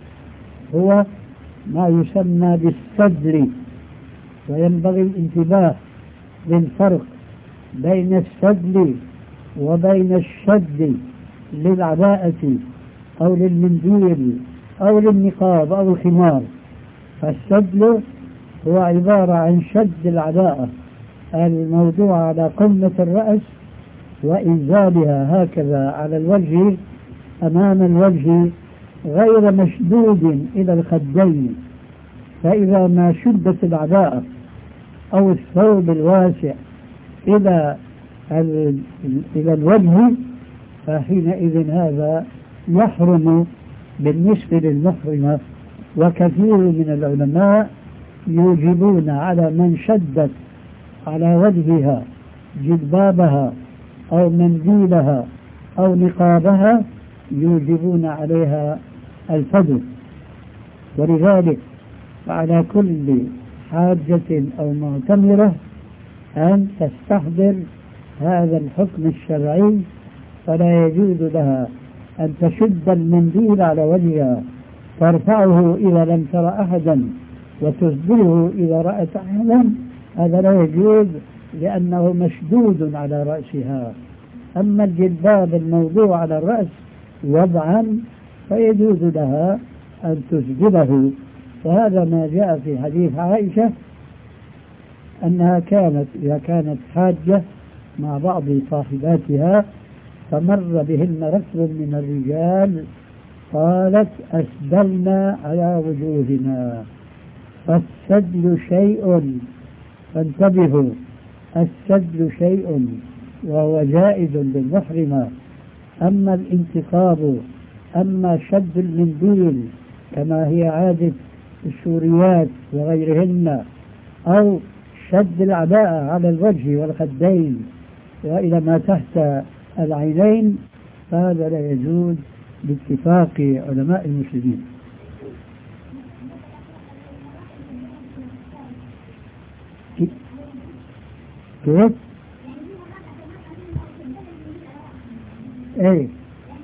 هو ما يسمى بالسدل، وينبغي الانتباه للفرق بين السدل وبين الشد للعباءة أو للمنديل أو للنقاب أو الخمار. فالسدل هو عبارة عن شد العباءة الموضوع على قمة الرأس وإنزالها هكذا على الوجه أمام الوجه غير مشدود إلى الخدين. فإذا ما شدت العباءة أو الثوب الواسع إلى إلى الوجه فحينئذ هذا يحرم بالنسبة للمحرمة. وكثير من العلماء يوجبون على من شدت على وجهها جلبابها أو منديلها أو نقابها يوجبون عليها الفدو. ولذلك على كل حاجة أو معتمرة أن تستحضر هذا الحكم الشرعي، فلا يجوز لها أن تشد المنديل على وجهها ترفعه إذا لم تر أحدا وتسدله إذا رأت أحدا، هذا لا يجوز لأنه مشدود على رأسها. أما الجلباب الموضوع على الرأس وضعا فيجوز لها أن تسدله. وهذا ما جاء في حديث عائشة أنها كانت إذا كانت حاجة مع بعض صاحباتها فمر بهن ركب من الرجال قالت: أسدلنا على وجوهنا. فالسدل شيء، فانتبهوا، السدل شيء وهو جائز للمحرمة. أما الانتقاب، أما شد المنديل كما هي عادة السوريات وغيرهن، أو شد العباءة على الوجه والخدين وإلى ما تحت العينين، فهذا لا يجوز باتفاق علماء المسلمين. كيف؟ ايه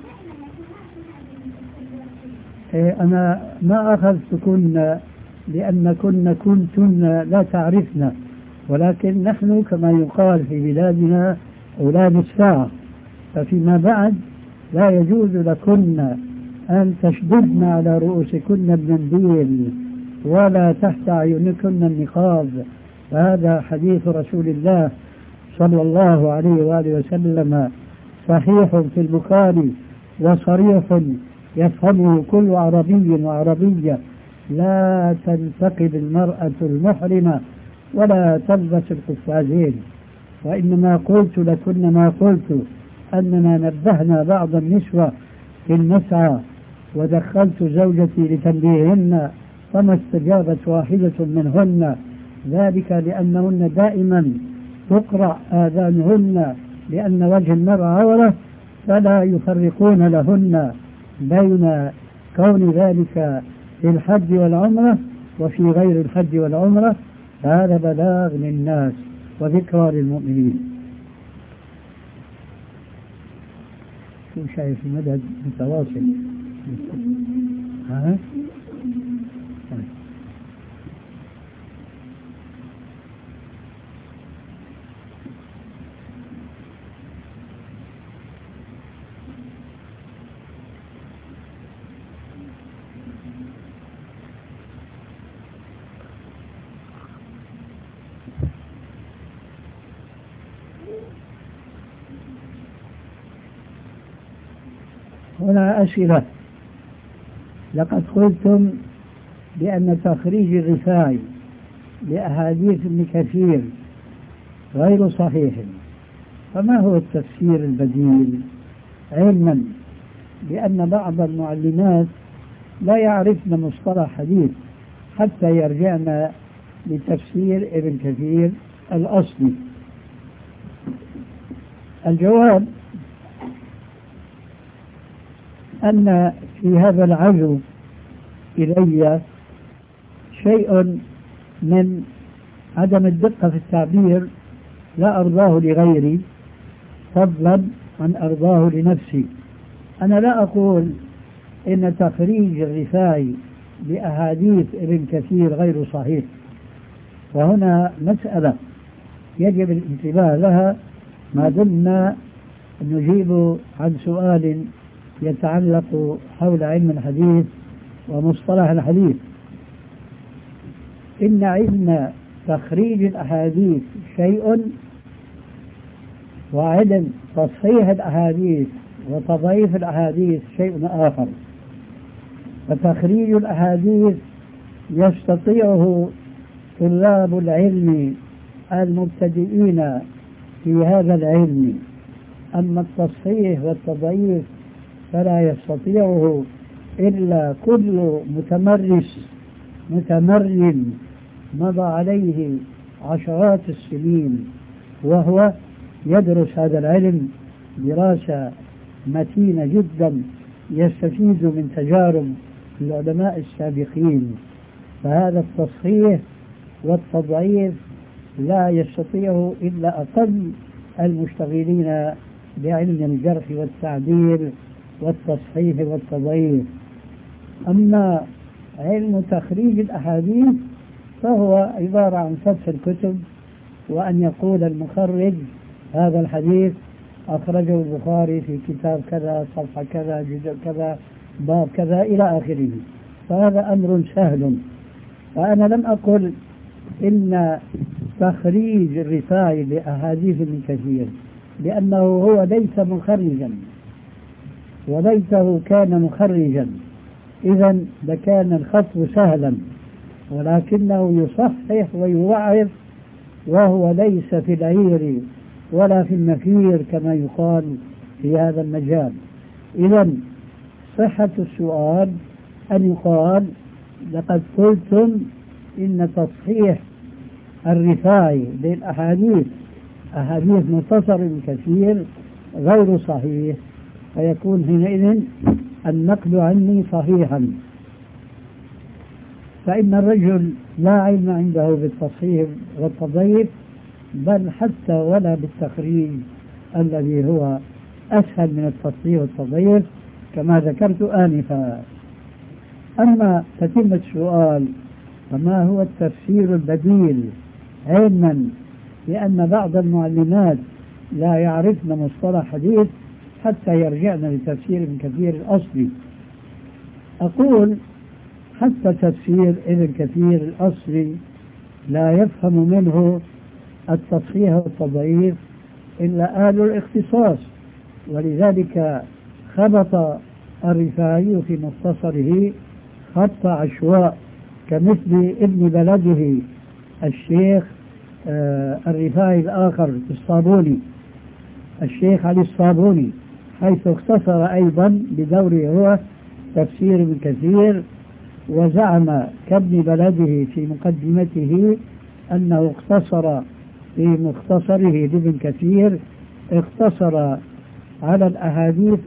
إيه أنا ما أخذت كنا لأن كنا كنتن لا تعرفن ولكن نحن كما يقال في بلادنا أولاد الساعة، ففيما بعد لا يجوز لكن أن تشددن على رؤوسكن المنديل ولا تحت أعينكن النقاب. فهذا حديث رسول الله صلى الله عليه وآله وسلم صحيح في البخاري وصريح يفهمه كل عربي وعربية: لا تنتقب المرأة المحرمة ولا تلبس القفازين. وإنما قلت لكن ما قلت أننا نبهنا بعض النسوة في المسعى ودخلت زوجتي لتنبيههن فما استجابت واحدة منهن، ذلك لأنهن دائما تقرع آذانهن لأن وجه المرأة عورة، فلا يفرقون لهن بين كون ذلك في الحج والعمرة وفي غير الحج والعمرة. هذا بلاغ للناس وذكرى للمؤمنين. شو شايف المدد متواصل؟ ها؟ هنا أسئلة. لقد قلتم بأن تخريج الرفاعي لأحاديث ابن كثير غير صحيح، فما هو التفسير البديل؟ علما بأن بعض المعلمات لا يعرفن مصطلح حديث حتى يرجعن لتفسير ابن كثير الأصلي. الجواب أن في هذا العزو إلي شيء من عدم الدقة في التعبير لا أرضاه لغيري فضلا عن أرضاه لنفسي. أنا لا أقول إن تخريج الرفاعي لأحاديث ابن كثير غير صحيح، وهنا مسألة يجب الانتباه لها ما دمنا نجيب عن سؤال يتعلق حول علم الحديث ومصطلح الحديث. إن علم تخريج الأحاديث شيء، وعلم تصحيح الأحاديث وتضعيف الأحاديث شيء آخر. فتخريج الأحاديث يستطيعه طلاب العلم المبتدئين في هذا العلم، أما التصحيح والتضعيف فلا يستطيعه إلا كل متمرس متمرن مضى عليه عشرات السنين وهو يدرس هذا العلم دراسة متينة جدا، يستفيد من تجارب العلماء السابقين. فهذا التصحيح والتضعيف لا يستطيعه إلا أقل المشتغلين بعلم الجرح والتعديل والتصحيح والتضعيف. أما علم تخريج الأحاديث فهو عبارة عن فتح الكتب وأن يقول المخرج هذا الحديث أخرجه البخاري في كتاب كذا صفحة كذا جزء كذا باب كذا إلى آخره. فهذا أمر سهل. وأنا لم أقل إن تخريج الرفاعي لأحاديث ابن كثير لأنه هو ليس مخرجا وليته كان مخرجا، إذا لكان الخطب سهلا، ولكنه يصحح ويوعظ وهو ليس في العير ولا في النفير كما يقال في هذا المجال. إذا صحة السؤال أن يقال لقد قلتم إن تصحيح الرفاعي للأحاديث أحاديث مختصر كثير غير صحيح، فيكون حينئذ النقل عني صحيحا. فإن الرجل لا علم عنده بالتصحيح والتضعيف بل حتى ولا بالتخريج الذي هو أسهل من التصحيح والتضعيف كما ذكرت آنفا. أما تتم السؤال فما هو التفسير البديل علما لأن بعض المعلمات لا يعرفن مصطلح حديث حتى يرجعن لتفسير ابن كثير الأصلي. أقول حتى تفسير ابن كثير الأصلي لا يفهم منه التصحيح والتضعيف إلا أهل الاختصاص، ولذلك خبط الرفاعي في مختصره خط عشواء كمثل ابن بلده الشيخ آه الرفاعي الآخر الصابوني، الشيخ علي الصابوني، حيث اختصر أيضا بدوره هو تفسير ابن كثير، وزعم كابن بلده في مقدمته أنه اقتصر في مختصره لابن كثير، اقتصر على الأحاديث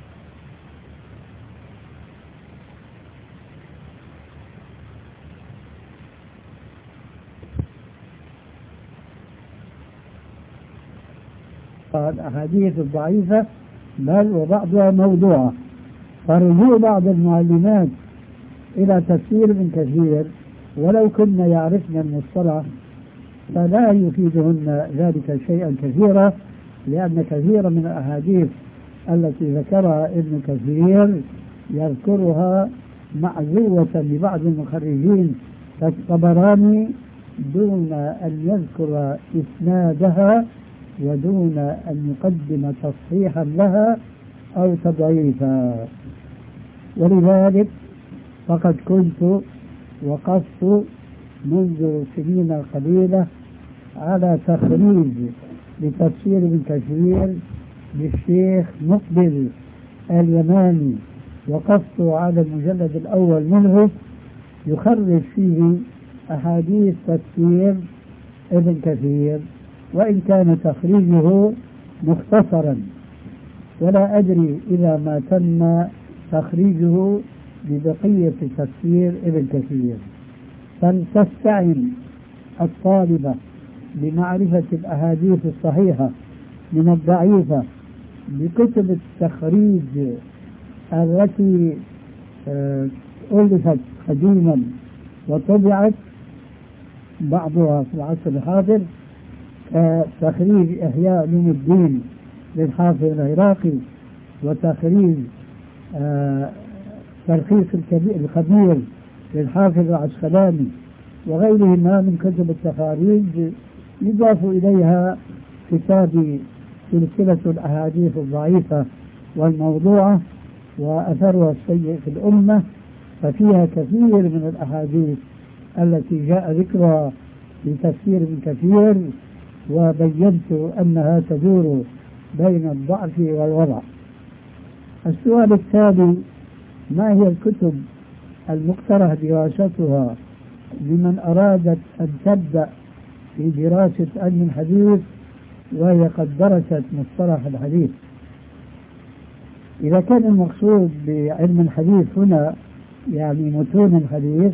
الأحاديث الضعيفة بل وبعضها موضوعة. فرجوع بعض المعلمات إلى تفسير ابن كثير ولو كنا يعرفن المصطلح فلا يفيدهن ذلك شيئا كثيرا، لأن كثيرا من الأحاديث التي ذكرها ابن كثير يذكرها معزوة لبعض المخرجين كالطبراني دون أن يذكر إسنادها ودون أن يقدم تصحيحا لها أو تضعيفا. ولذلك فقد كنت وقفت منذ سنين قليلة على تخريج لتفسير ابن كثير للشيخ مقبل اليماني، وقفت على المجلد الأول منه يخرج فيه أحاديث تفسير ابن كثير، وإن كان تخريجه مختصرا، ولا أدري إذا ما تم تخريجه ببقية تفسير ابن كثير. فلتستعن الطالبة بمعرفة الأحاديث الصحيحة من الضعيفة بكتب التخريج التي ألفت قديما وطبعت بعضها في العصر الحاضر، كتخريج إحياء علوم الدين للحافظ العراقي، وتخريج آه تلخيص الخبير للحافظ العسقلاني، وغيرهما من كتب التخاريج. يضاف إليها كتاب سلسلة الأحاديث الضعيفة والموضوعة وأثرها السيء في الأمة، ففيها كثير من الأحاديث التي جاء ذكرها في تفسير ابن كثير، وبينت أنها تدور بين الضعف والوضع. السؤال التالي: ما هي الكتب المقترح دراستها لمن أرادت أن تبدأ في دراسة علم الحديث وهي قد درست مصطلح الحديث؟ إذا كان المقصود بعلم الحديث هنا يعني متون الحديث،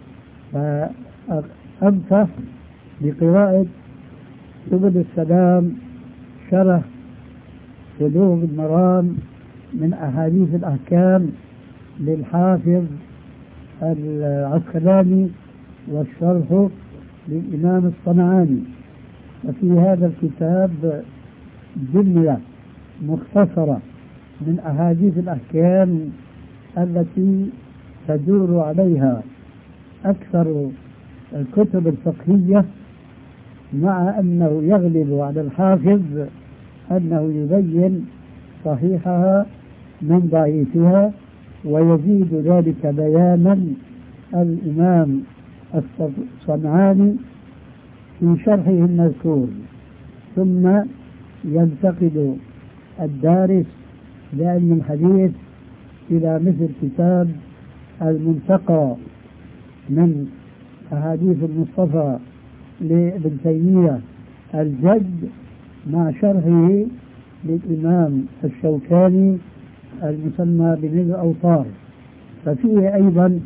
فأنصح بقراءة سبل السلام شرح بلوغ المرام من أحاديث الأحكام للحافظ العسقلاني، والشرح للإمام الصنعاني. وفي هذا الكتاب جملة مختصرة من أحاديث الأحكام التي تدور عليها أكثر الكتب الفقهية، مع أنه يغلب على الحافظ أنه يبين صحيحها من ضعيفها، ويزيد ذلك بيانا الإمام الصنعاني في شرحه المذكور. ثم ينتقل الدارس لعلم الحديث إلى مثل كتاب المنتقى من أحاديث المصطفى لابن تيمية الجد، مع شرحه للإمام الشوكاني المسمى بنيل الأوطار. ففيه أيضا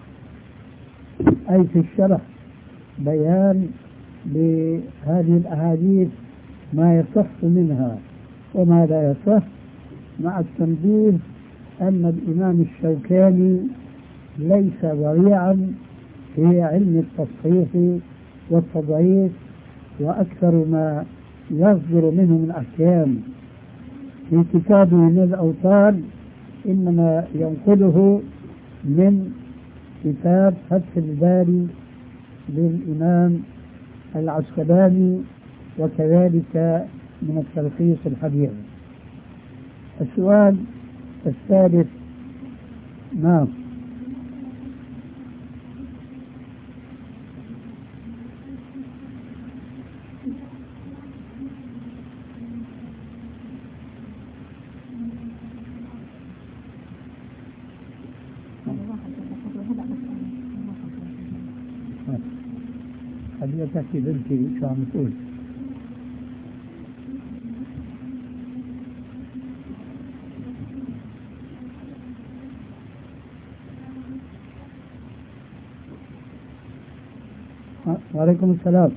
أي في الشرح بيان لهذه الأحاديث ما يصح منها وما لا يصح، مع التنبيه أن الإمام الشوكاني ليس ضريعا في علم التصحيح والتضعيف وأكثر ما يصدر منه من أحكام في كتابه من الأوطان إنما ينقله من كتاب فتح الباري للإمام العسقلاني، وكذلك من التلخيص الحديث. السؤال الثالث. نعم. خليها تحكي بنتي شو عم تقول. وعليكم السلام.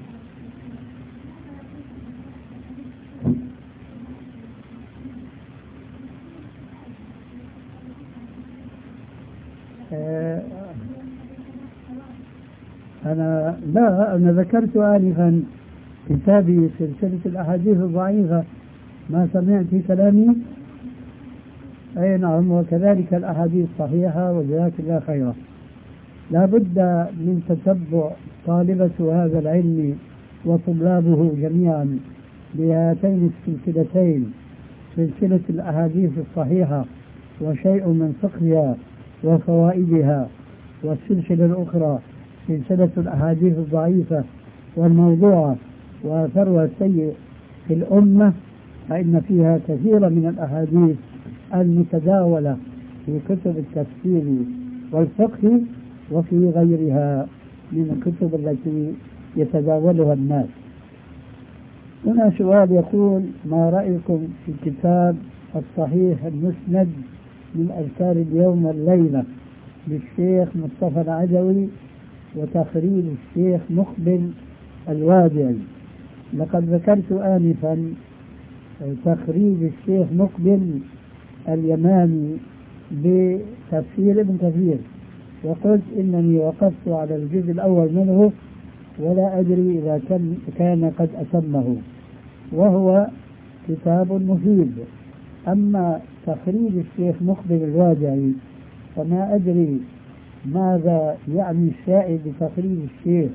أنا لا أنا ذكرت آنفا كتابي سلسلة الأحاديث الضعيفة، ما سمعت كلامي؟ أي نعم، وكذلك الأحاديث الصحيحة، وجزاك الله خيرا. لا بد من تتبع طالبة هذا العلم وطلابه جميعا بهاتين السلسلتين، سلسلة الأحاديث الصحيحة وشيء من فقهها وفوائدها، والسلسلة الأخرى سلسلة الأحاديث الضعيفة والموضوعة وثروة السيء في الأمة، فإن فيها كثيرا من الأحاديث المتداولة في كتب التفسير والفقه وفي غيرها من الكتب التي يتداولها الناس. هنا سؤال يقول: ما رأيكم في كتاب الصحيح المسند من أذكار اليوم والليلة للشيخ مصطفى العدوي وتخريج الشيخ مقبل الوادعي؟ لقد ذكرت آنفا تخريج الشيخ مقبل اليماني بتفسير ابن كثير، وقلت إنني وقفت على الجزء الأول منه ولا أدري إذا كان, كان قد أتمه، وهو كتاب مفيد. أما تخريج الشيخ مقبل الوادعي فما أدري ماذا يعني السائل بتخريج الشيخ.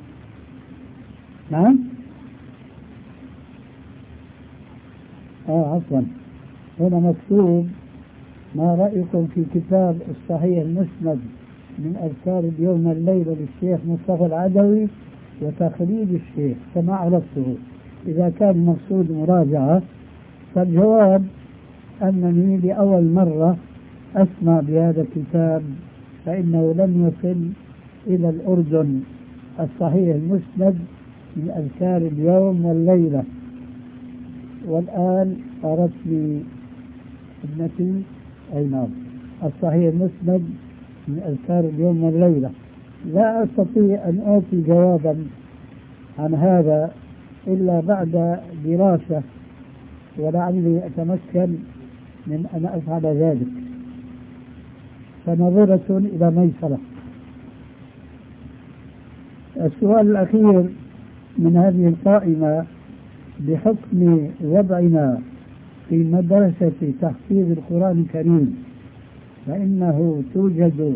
نعم؟ آه عفوا، هنا مكتوب: ما رأيكم في كتاب الصحيح المسند من أذكار اليوم والليلة للشيخ مصطفى العدوي وتخريج الشيخ، كما عرفته. إذا كان مقصود مراجعة فالجواب أنني لأول مرة أسمع بهذا الكتاب، فإنه لم يصل إلى الأردن الصحيح المسند من أذكار اليوم والليلة. والآن أردتني ابنتي أي نعم الصحيح المسند من أذكار اليوم والليلة. لا أستطيع أن أعطي جوابا عن هذا إلا بعد دراسة، ولعلي أتمكن من أن أفعل ذلك، فنظرة إلى ميسرة. السؤال الأخير من هذه القائمة: بحكم وضعنا في مدرسة تحفيظ القرآن الكريم، فإنه توجد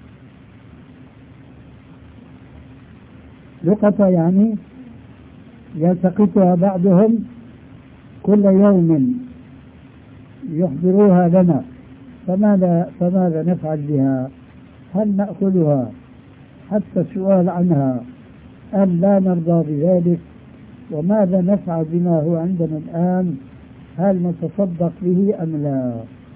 لقطة يعني يلتقطها بعضهم كل يوم يحضروها لنا، فماذا, فماذا نفعل بها؟ هل نأخذها حتى السؤال عنها أم لا نرضى بذلك؟ وماذا نفعل بما هو عندنا الآن؟ هل نتصدق به أم لا؟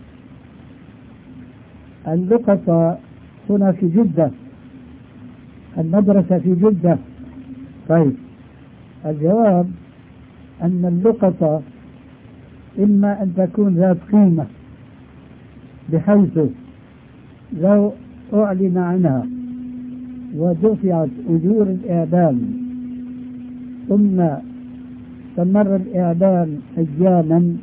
اللقطة هنا في جدة، المدرسة في جدة. طيب، الجواب أن اللقطة إما أن تكون ذات قيمة بحيث لو أعلن عنها ودفعت أجور الإعلام ثم استمر الإعلام أياما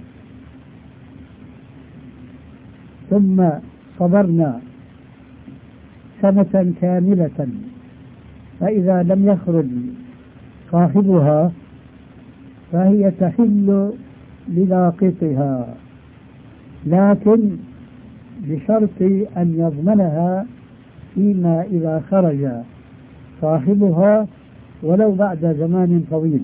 ثم صبرنا سنة كاملة، فإذا لم يخرج صاحبها فهي تحل للاقطها، لكن بشرط أن يضمنها فيما إذا خرج صاحبها ولو بعد زمان طويل.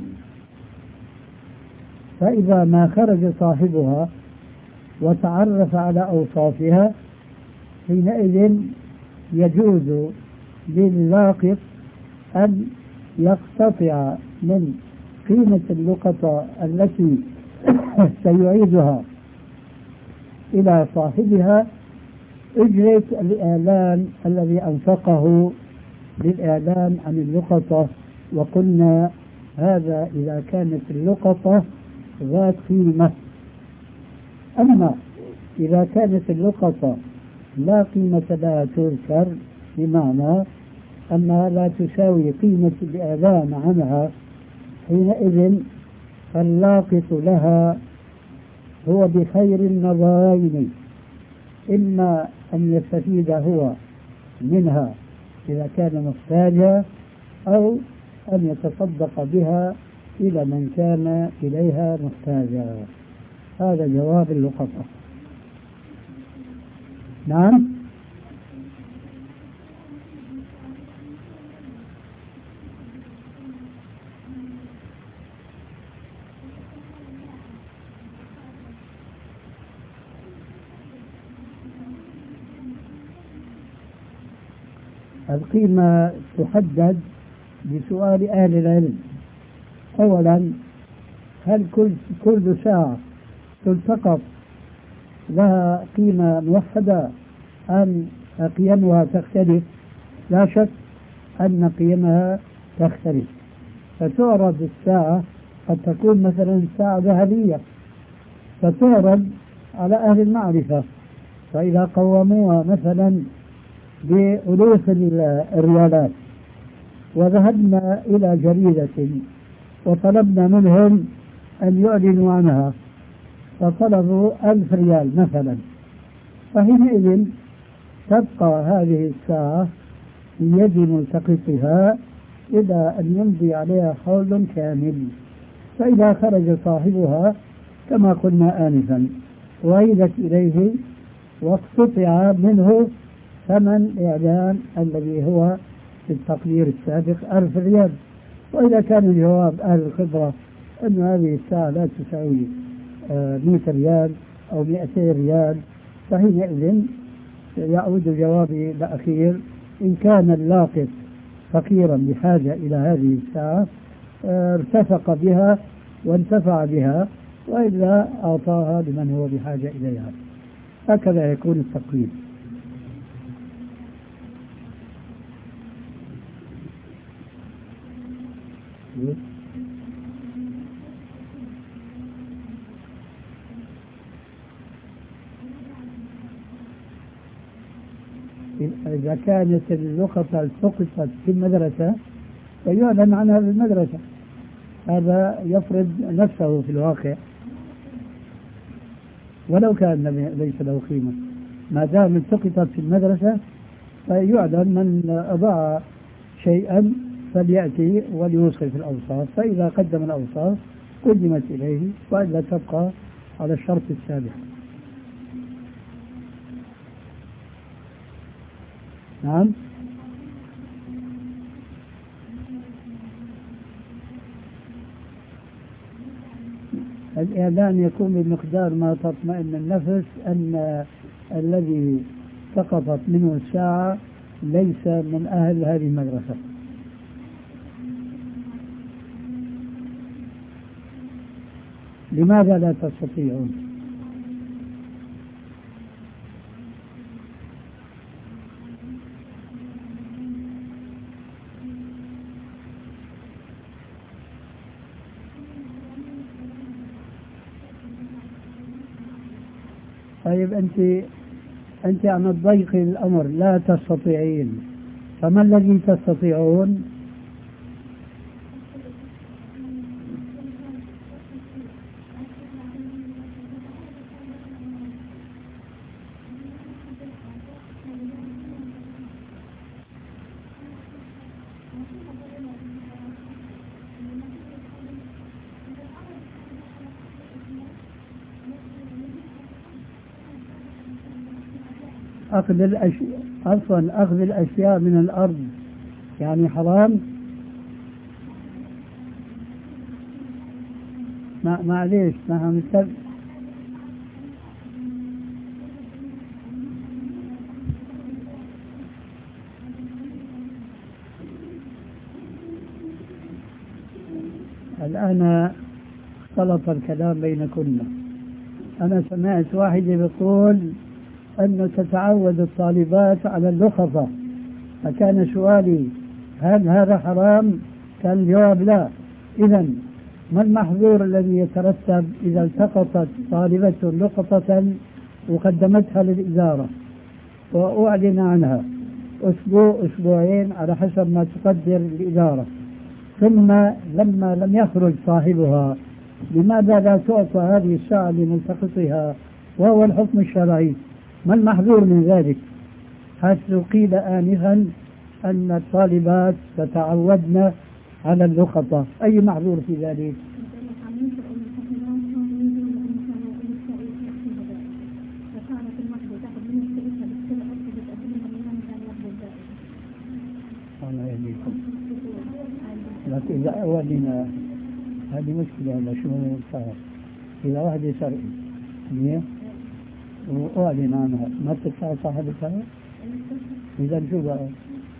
فإذا ما خرج صاحبها وتعرف على أوصافها حينئذ يجوز للاقط أن يقتطع من قيمة اللقطة التي سيعيدها إلى صاحبها أجرة الإعلان الذي أنفقه للإعلان عن اللقطة. وقلنا هذا إذا كانت اللقطة ذات قيمة. أما إذا كانت اللقطة لا قيمة لها تذكر، بمعنى أنها لا تساوي قيمة الإعلان عنها، حينئذ فاللاقط لها هو بخير النظرين: إما أن يستفيد هو منها إذا كان محتاجا، أو أن يتصدق بها إلى من كان إليها محتاجا. هذا جواب اللقطة. نعم. القيمة تحدد بسؤال أهل العلم. أولا، هل كل كل ساعة تلتقط لها قيمة موحدة أم قيمها تختلف؟ لا شك أن قيمها تختلف، فتعرض الساعة قد تكون مثلا ساعة ذهبية، فتعرض على أهل المعرفة، فإذا قوموها مثلا بألوف الريالات وذهبنا إلى جريدة وطلبنا منهم أن يعلنوا عنها فطلبوا ألف ريال مثلا، فحينئذ تبقى هذه الساعة في يد ملتقطها إلى أن يمضي عليها حول كامل. فإذا خرج صاحبها كما قلنا آنفا وعيدت إليه واقتطع منه ثمن إعلان الذي هو في التقدير السابق ألف ريال. وإذا كان الجواب أهل الخبرة أن هذه الساعة لا تساوي مئة ريال أو مئتين ريال، فحينئذ يعود جوابي الأخير: إن كان اللاقط فقيرا بحاجة إلى هذه الساعة ارتفق بها وانتفع بها، وإلا أعطاها لمن هو بحاجة إليها. هكذا يكون التقييم. إذا كانت اللقطة التقطت في المدرسة فيعلن عنها في المدرسة، هذا يفرض نفسه في الواقع ولو كان ليس له قيمة. ما دام التقطت في المدرسة فيعلن من أضاع شيئا فليأتي وليوصف الأوصاف، فإذا قدم الأوصاف قدمت إليه، وإلا تبقى على الشرط السابق. نعم. الإعلان يكون بمقدار ما تطمئن النفس أن الذي سقطت منه الساعة ليس من أهل هذه المدرسة. لماذا لا تستطيعون؟ طيب أنت أنت عم تضيقي الأمر، لا تستطيعين، فما الذي تستطيعون؟ أخذ الأشياء عفوا أخذ الأشياء من الأرض يعني حرام؟ ما معليش نحن نتبع. الآن اختلط الكلام بينكن. أنا سمعت واحد يقول أنه تتعود الطالبات على اللخفة، فكان سؤالي هل هذا حرام؟ كان الجواب لا. إذن ما المحظور الذي يترتب إذا التقطت طالبة لقطة وقدمتها للإدارة وأعلن عنها أسبوع أسبوعين على حسب ما تقدر الإدارة، ثم لما لم يخرج صاحبها، لماذا لا تعطى هذه الساعة لملتقطها وهو الحكم الشرعي؟ ما المحظور من ذلك؟ حيث قيل آنفا أن الطالبات تتعودن على اللقطة، أي محظور في ذلك؟ لكن إذا أولنا هذه مشكلة ولا شو صار؟ إذا واحد يسرق نية وأعلن عنها ما بتدفع صاحبتها؟ إذا شو بقى؟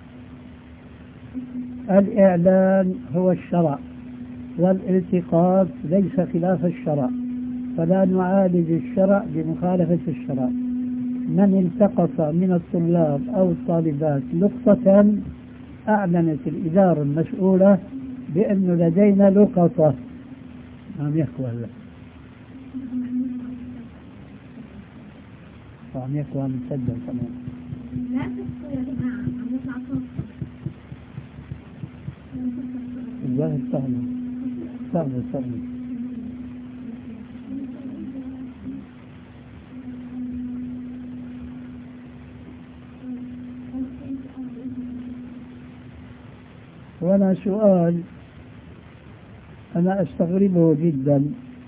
الإعلان هو الشرع والالتقاط ليس خلاف الشرع، فلا نعالج الشرع بمخالفة الشرع. من التقط من الطلاب أو الطالبات لقطة أعلنت الإدارة المسؤولة بأنه لدينا لقطة. عم يحكوا هلا وعم يحكوا عم يسجل كمان. لا تحكوا يا جماعة عم يطلع صوت. الظاهر سهل سهل سهل. وأنا سؤال أنا أستغربه جدا،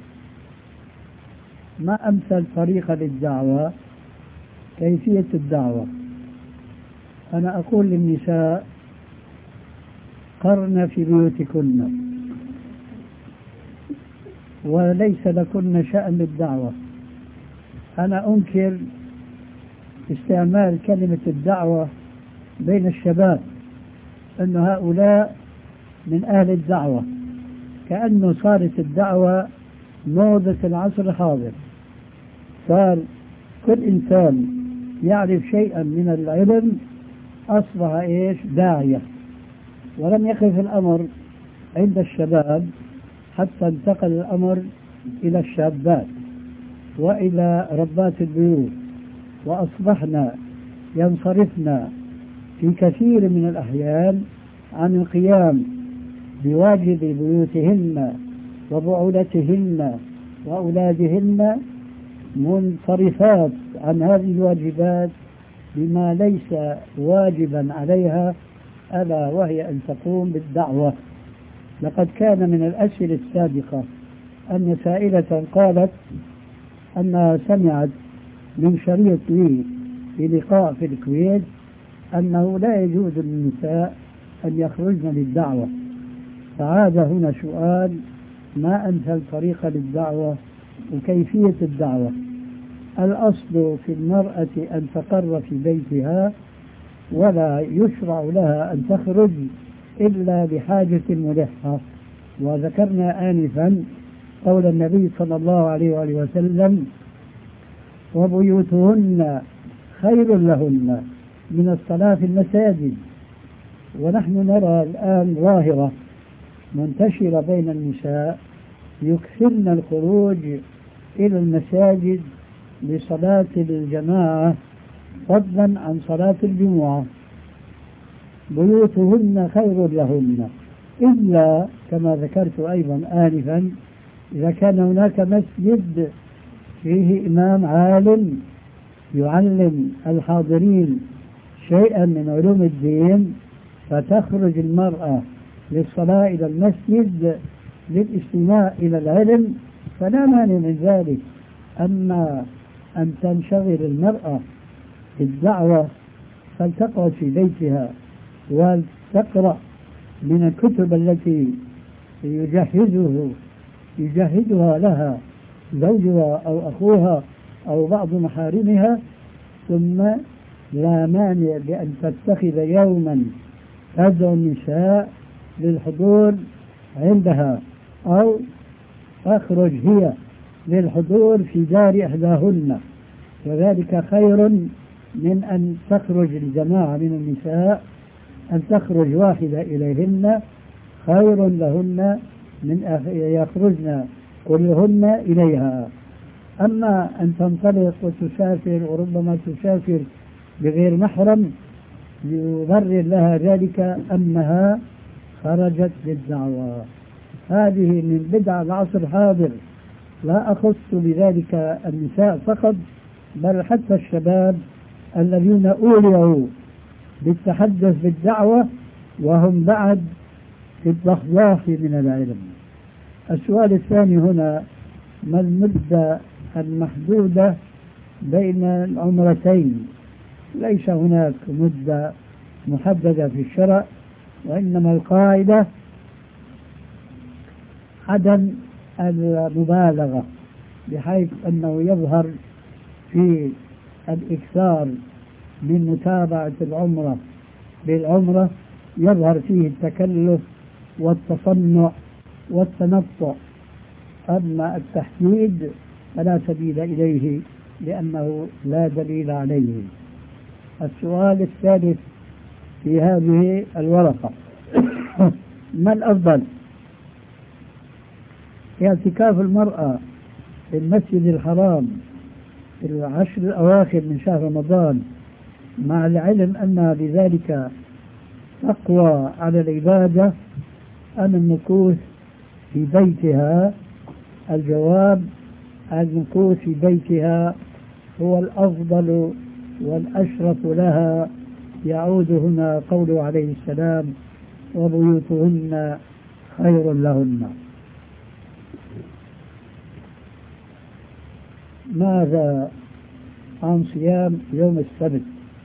ما أمثل طريقة للدعوة؟ كيفية الدعوة. أنا أقول للنساء قرن في بيوتكن وليس لكن شأن بالدعوة. أنا أنكر استعمال كلمة الدعوة بين الشباب، أن هؤلاء من أهل الدعوة، كأنه صارت الدعوة موضة العصر الحاضر، صار كل إنسان يعرف شيئا من العلم أصبح إيش داعية. ولم يقف الأمر عند الشباب حتى انتقل الأمر إلى الشابات وإلى ربات البيوت، وأصبحنا ينصرفنا في كثير من الأحيان عن القيام بواجب بيوتهن وبعولتهن وأولادهن، منصرفات عن هذه الواجبات بما ليس واجبا عليها، ألا وهي أن تقوم بالدعوة. لقد كان من الأسئلة السابقة أن سائلة قالت أنها سمعت من شريط لي في لقاء في الكويت أنه لا يجوز للنساء أن يخرجن للدعوة، فعاد هنا سؤال: ما أمثل طريقة للدعوة وكيفية الدعوة؟ الأصل في المرأة أن تقر في بيتها ولا يشرع لها أن تخرج إلا بحاجة ملحة، وذكرنا آنفا قول النبي صلى الله عليه وآله وسلم: وبيوتهن خير لهن من الصلاة في المساجد. ونحن نرى الآن ظاهرة منتشرة بين النساء يكثرن الخروج إلى المساجد لصلاة الجماعة فضلا عن صلاة الجمعة. بيوتهن خير لهن، إلا كما ذكرت أيضا آنفا إذا كان هناك مسجد فيه إمام عالم يعلم الحاضرين شيئا من علوم الدين، فتخرج المرأة للصلاة إلى المسجد للاستماع إلى العلم، فلا مانع من ذلك. أما أن تنشغل المرأة في الدعوة فلتقعد في بيتها وتقرأ من الكتب التي يجهزه يجهزها لها زوجها أو أخوها أو بعض محارمها، ثم لا مانع بأن تتخذ يوما تدعو النساء للحضور عندها، أو تخرج هي للحضور في دار إحداهن، وذلك خير من أن تخرج الجماعة من النساء. أن تخرج واحدة إليهن خير لهن من يخرجن كلهن إليها. أما أن تنطلق وتسافر وربما تسافر بغير محرم يبرر لها ذلك أنها خرجت للدعوة. هذه من بدع العصر الحاضر، لا أخص بذلك النساء فقط بل حتى الشباب الذين أولوا بالتحدث بالدعوة وهم بعد في الضخضاخ من العلم. السؤال الثاني هنا: ما المدة المحدودة بين العمرتين؟ ليس هناك مدة محددة في الشرع، وإنما القاعدة عدم المبالغة، بحيث أنه يظهر في الإكثار من متابعة العمرة بالعمرة يظهر فيه التكلف والتصنع والتنطع. أما التحديد فلا سبيل إليه لأنه لا دليل عليه. السؤال الثالث في هذه الورقة: ما الأفضل، اعتكاف المرأة في المسجد الحرام في العشر الأواخر من شهر رمضان مع العلم أنها بذلك تقوى على العبادة، أم المكوث في بيتها؟ الجواب: المكوث في بيتها هو الأفضل والأشرف لها. يعود هنا قوله عليه السلام: وبيوتهن خير لهن. ماذا عن صيام يوم السبت؟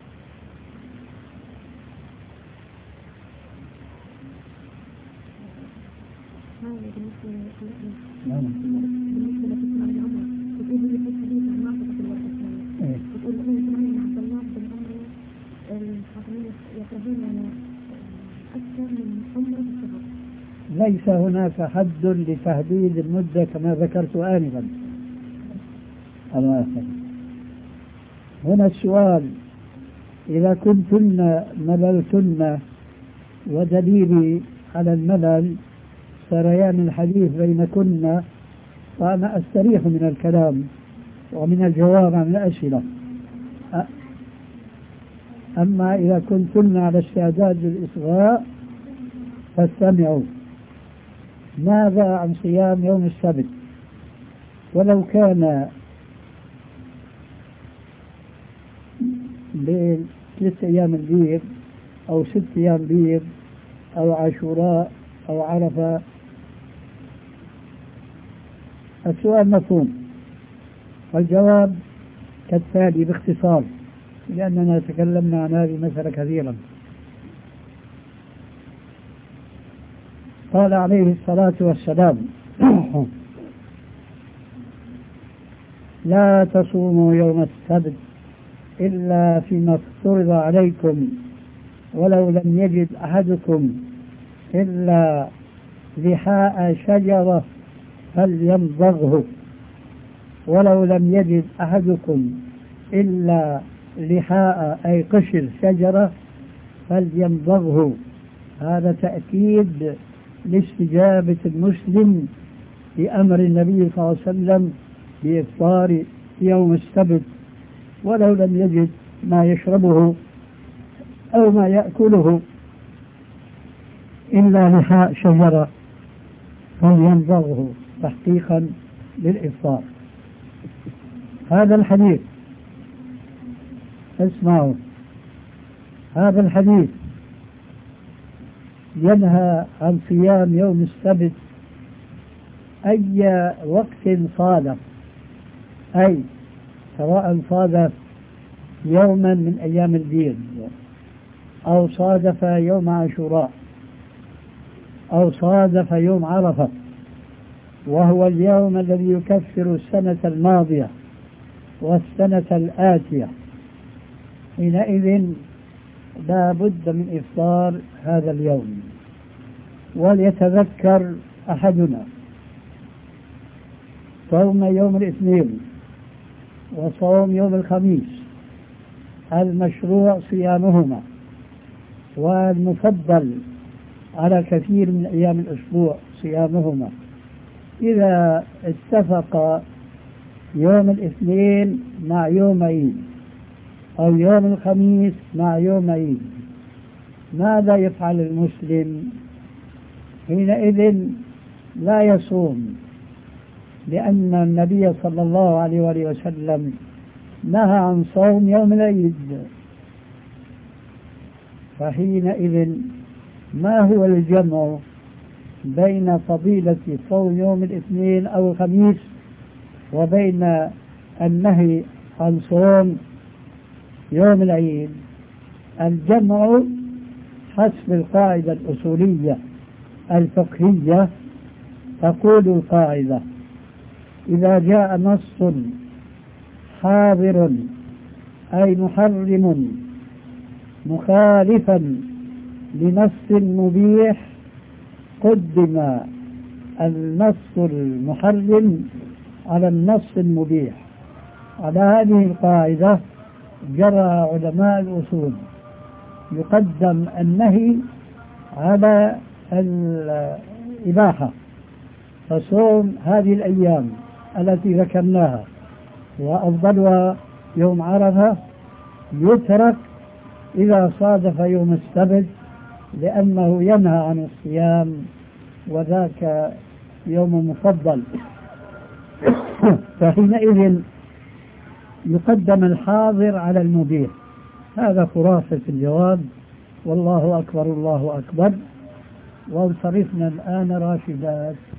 ليس هناك حد لتحديد المدة كما ذكرت آنفا. هنا السؤال: إذا كنتن مللتن، ودليلي على الملل سريان الحديث بينكن، فأنا أستريح من الكلام ومن الجواب عن الأسئلة. أما إذا كنتن على استعداد للإصغاء فاستمعوا. ماذا عن صيام يوم السبت؟ ولو كان بثلاث أيام البيض أو ست أيام بيض أو عاشوراء أو عرفة. السؤال مفهوم، والجواب كالتالي باختصار لأننا تكلمنا عن هذه المسألة كثيرا. قال عليه الصلاة والسلام: لا تصوموا يوم السبت إلا فيما افترض عليكم، ولو لم يجد أحدكم إلا لحاء شجرة فليمضغه، ولو لم يجد أحدكم إلا لحاء أي قشر شجرة فليمضغه. هذا تأكيد لاستجابة المسلم لأمر النبي صلى الله عليه وسلم بإفطار يوم السبت، ولو لم يجد ما يشربه أو ما يأكله إلا لحاء شجرة فليمضغه تحقيقا للإفطار. هذا الحديث، اسمعوا، هذا الحديث ينهى عن صيام يوم السبت أي وقت صادف، أي سواء صادف يوما من أيام البيض، أو صادف يوم عاشوراء، أو صادف يوم عرفة، وهو اليوم الذي يكفر السنة الماضية والسنة الآتية، حينئذ لا بد من إفطار هذا اليوم. وليتذكر أحدنا صوم يوم الاثنين وصوم يوم الخميس المشروع صيامهما، والمفضل على كثير من أيام الأسبوع صيامهما. إذا اتفق يوم الاثنين مع يوم عيد أو يوم الخميس مع يوم عيد، ماذا يفعل المسلم؟ حينئذ لا يصوم، لأن النبي صلى الله عليه وآله وسلم نهى عن صوم يوم العيد. فحينئذ ما هو الجمع بين فضيلة صوم يوم الاثنين أو الخميس وبين النهي عن صوم يوم العيد؟ الجمع حسب القاعدة الأصولية الفقهية، تقول القاعدة: إذا جاء نص حاضر أي محرم مخالفا لنص مبيح، قدم النص المحرم على النص المبيح. على هذه القاعدة جرى علماء الأصول، يقدم النهي على الإباحة، فصوم هذه الأيام التي ذكرناها وأفضلها يوم عرفة يترك إذا صادف يوم السبت، لأنه ينهى عن الصيام وذاك يوم مفضل. فحينئذ يقدم الحاضر على المبيح. هذا خلاصة الجواب، والله أكبر الله أكبر. وانصرفنا الآن راشدات.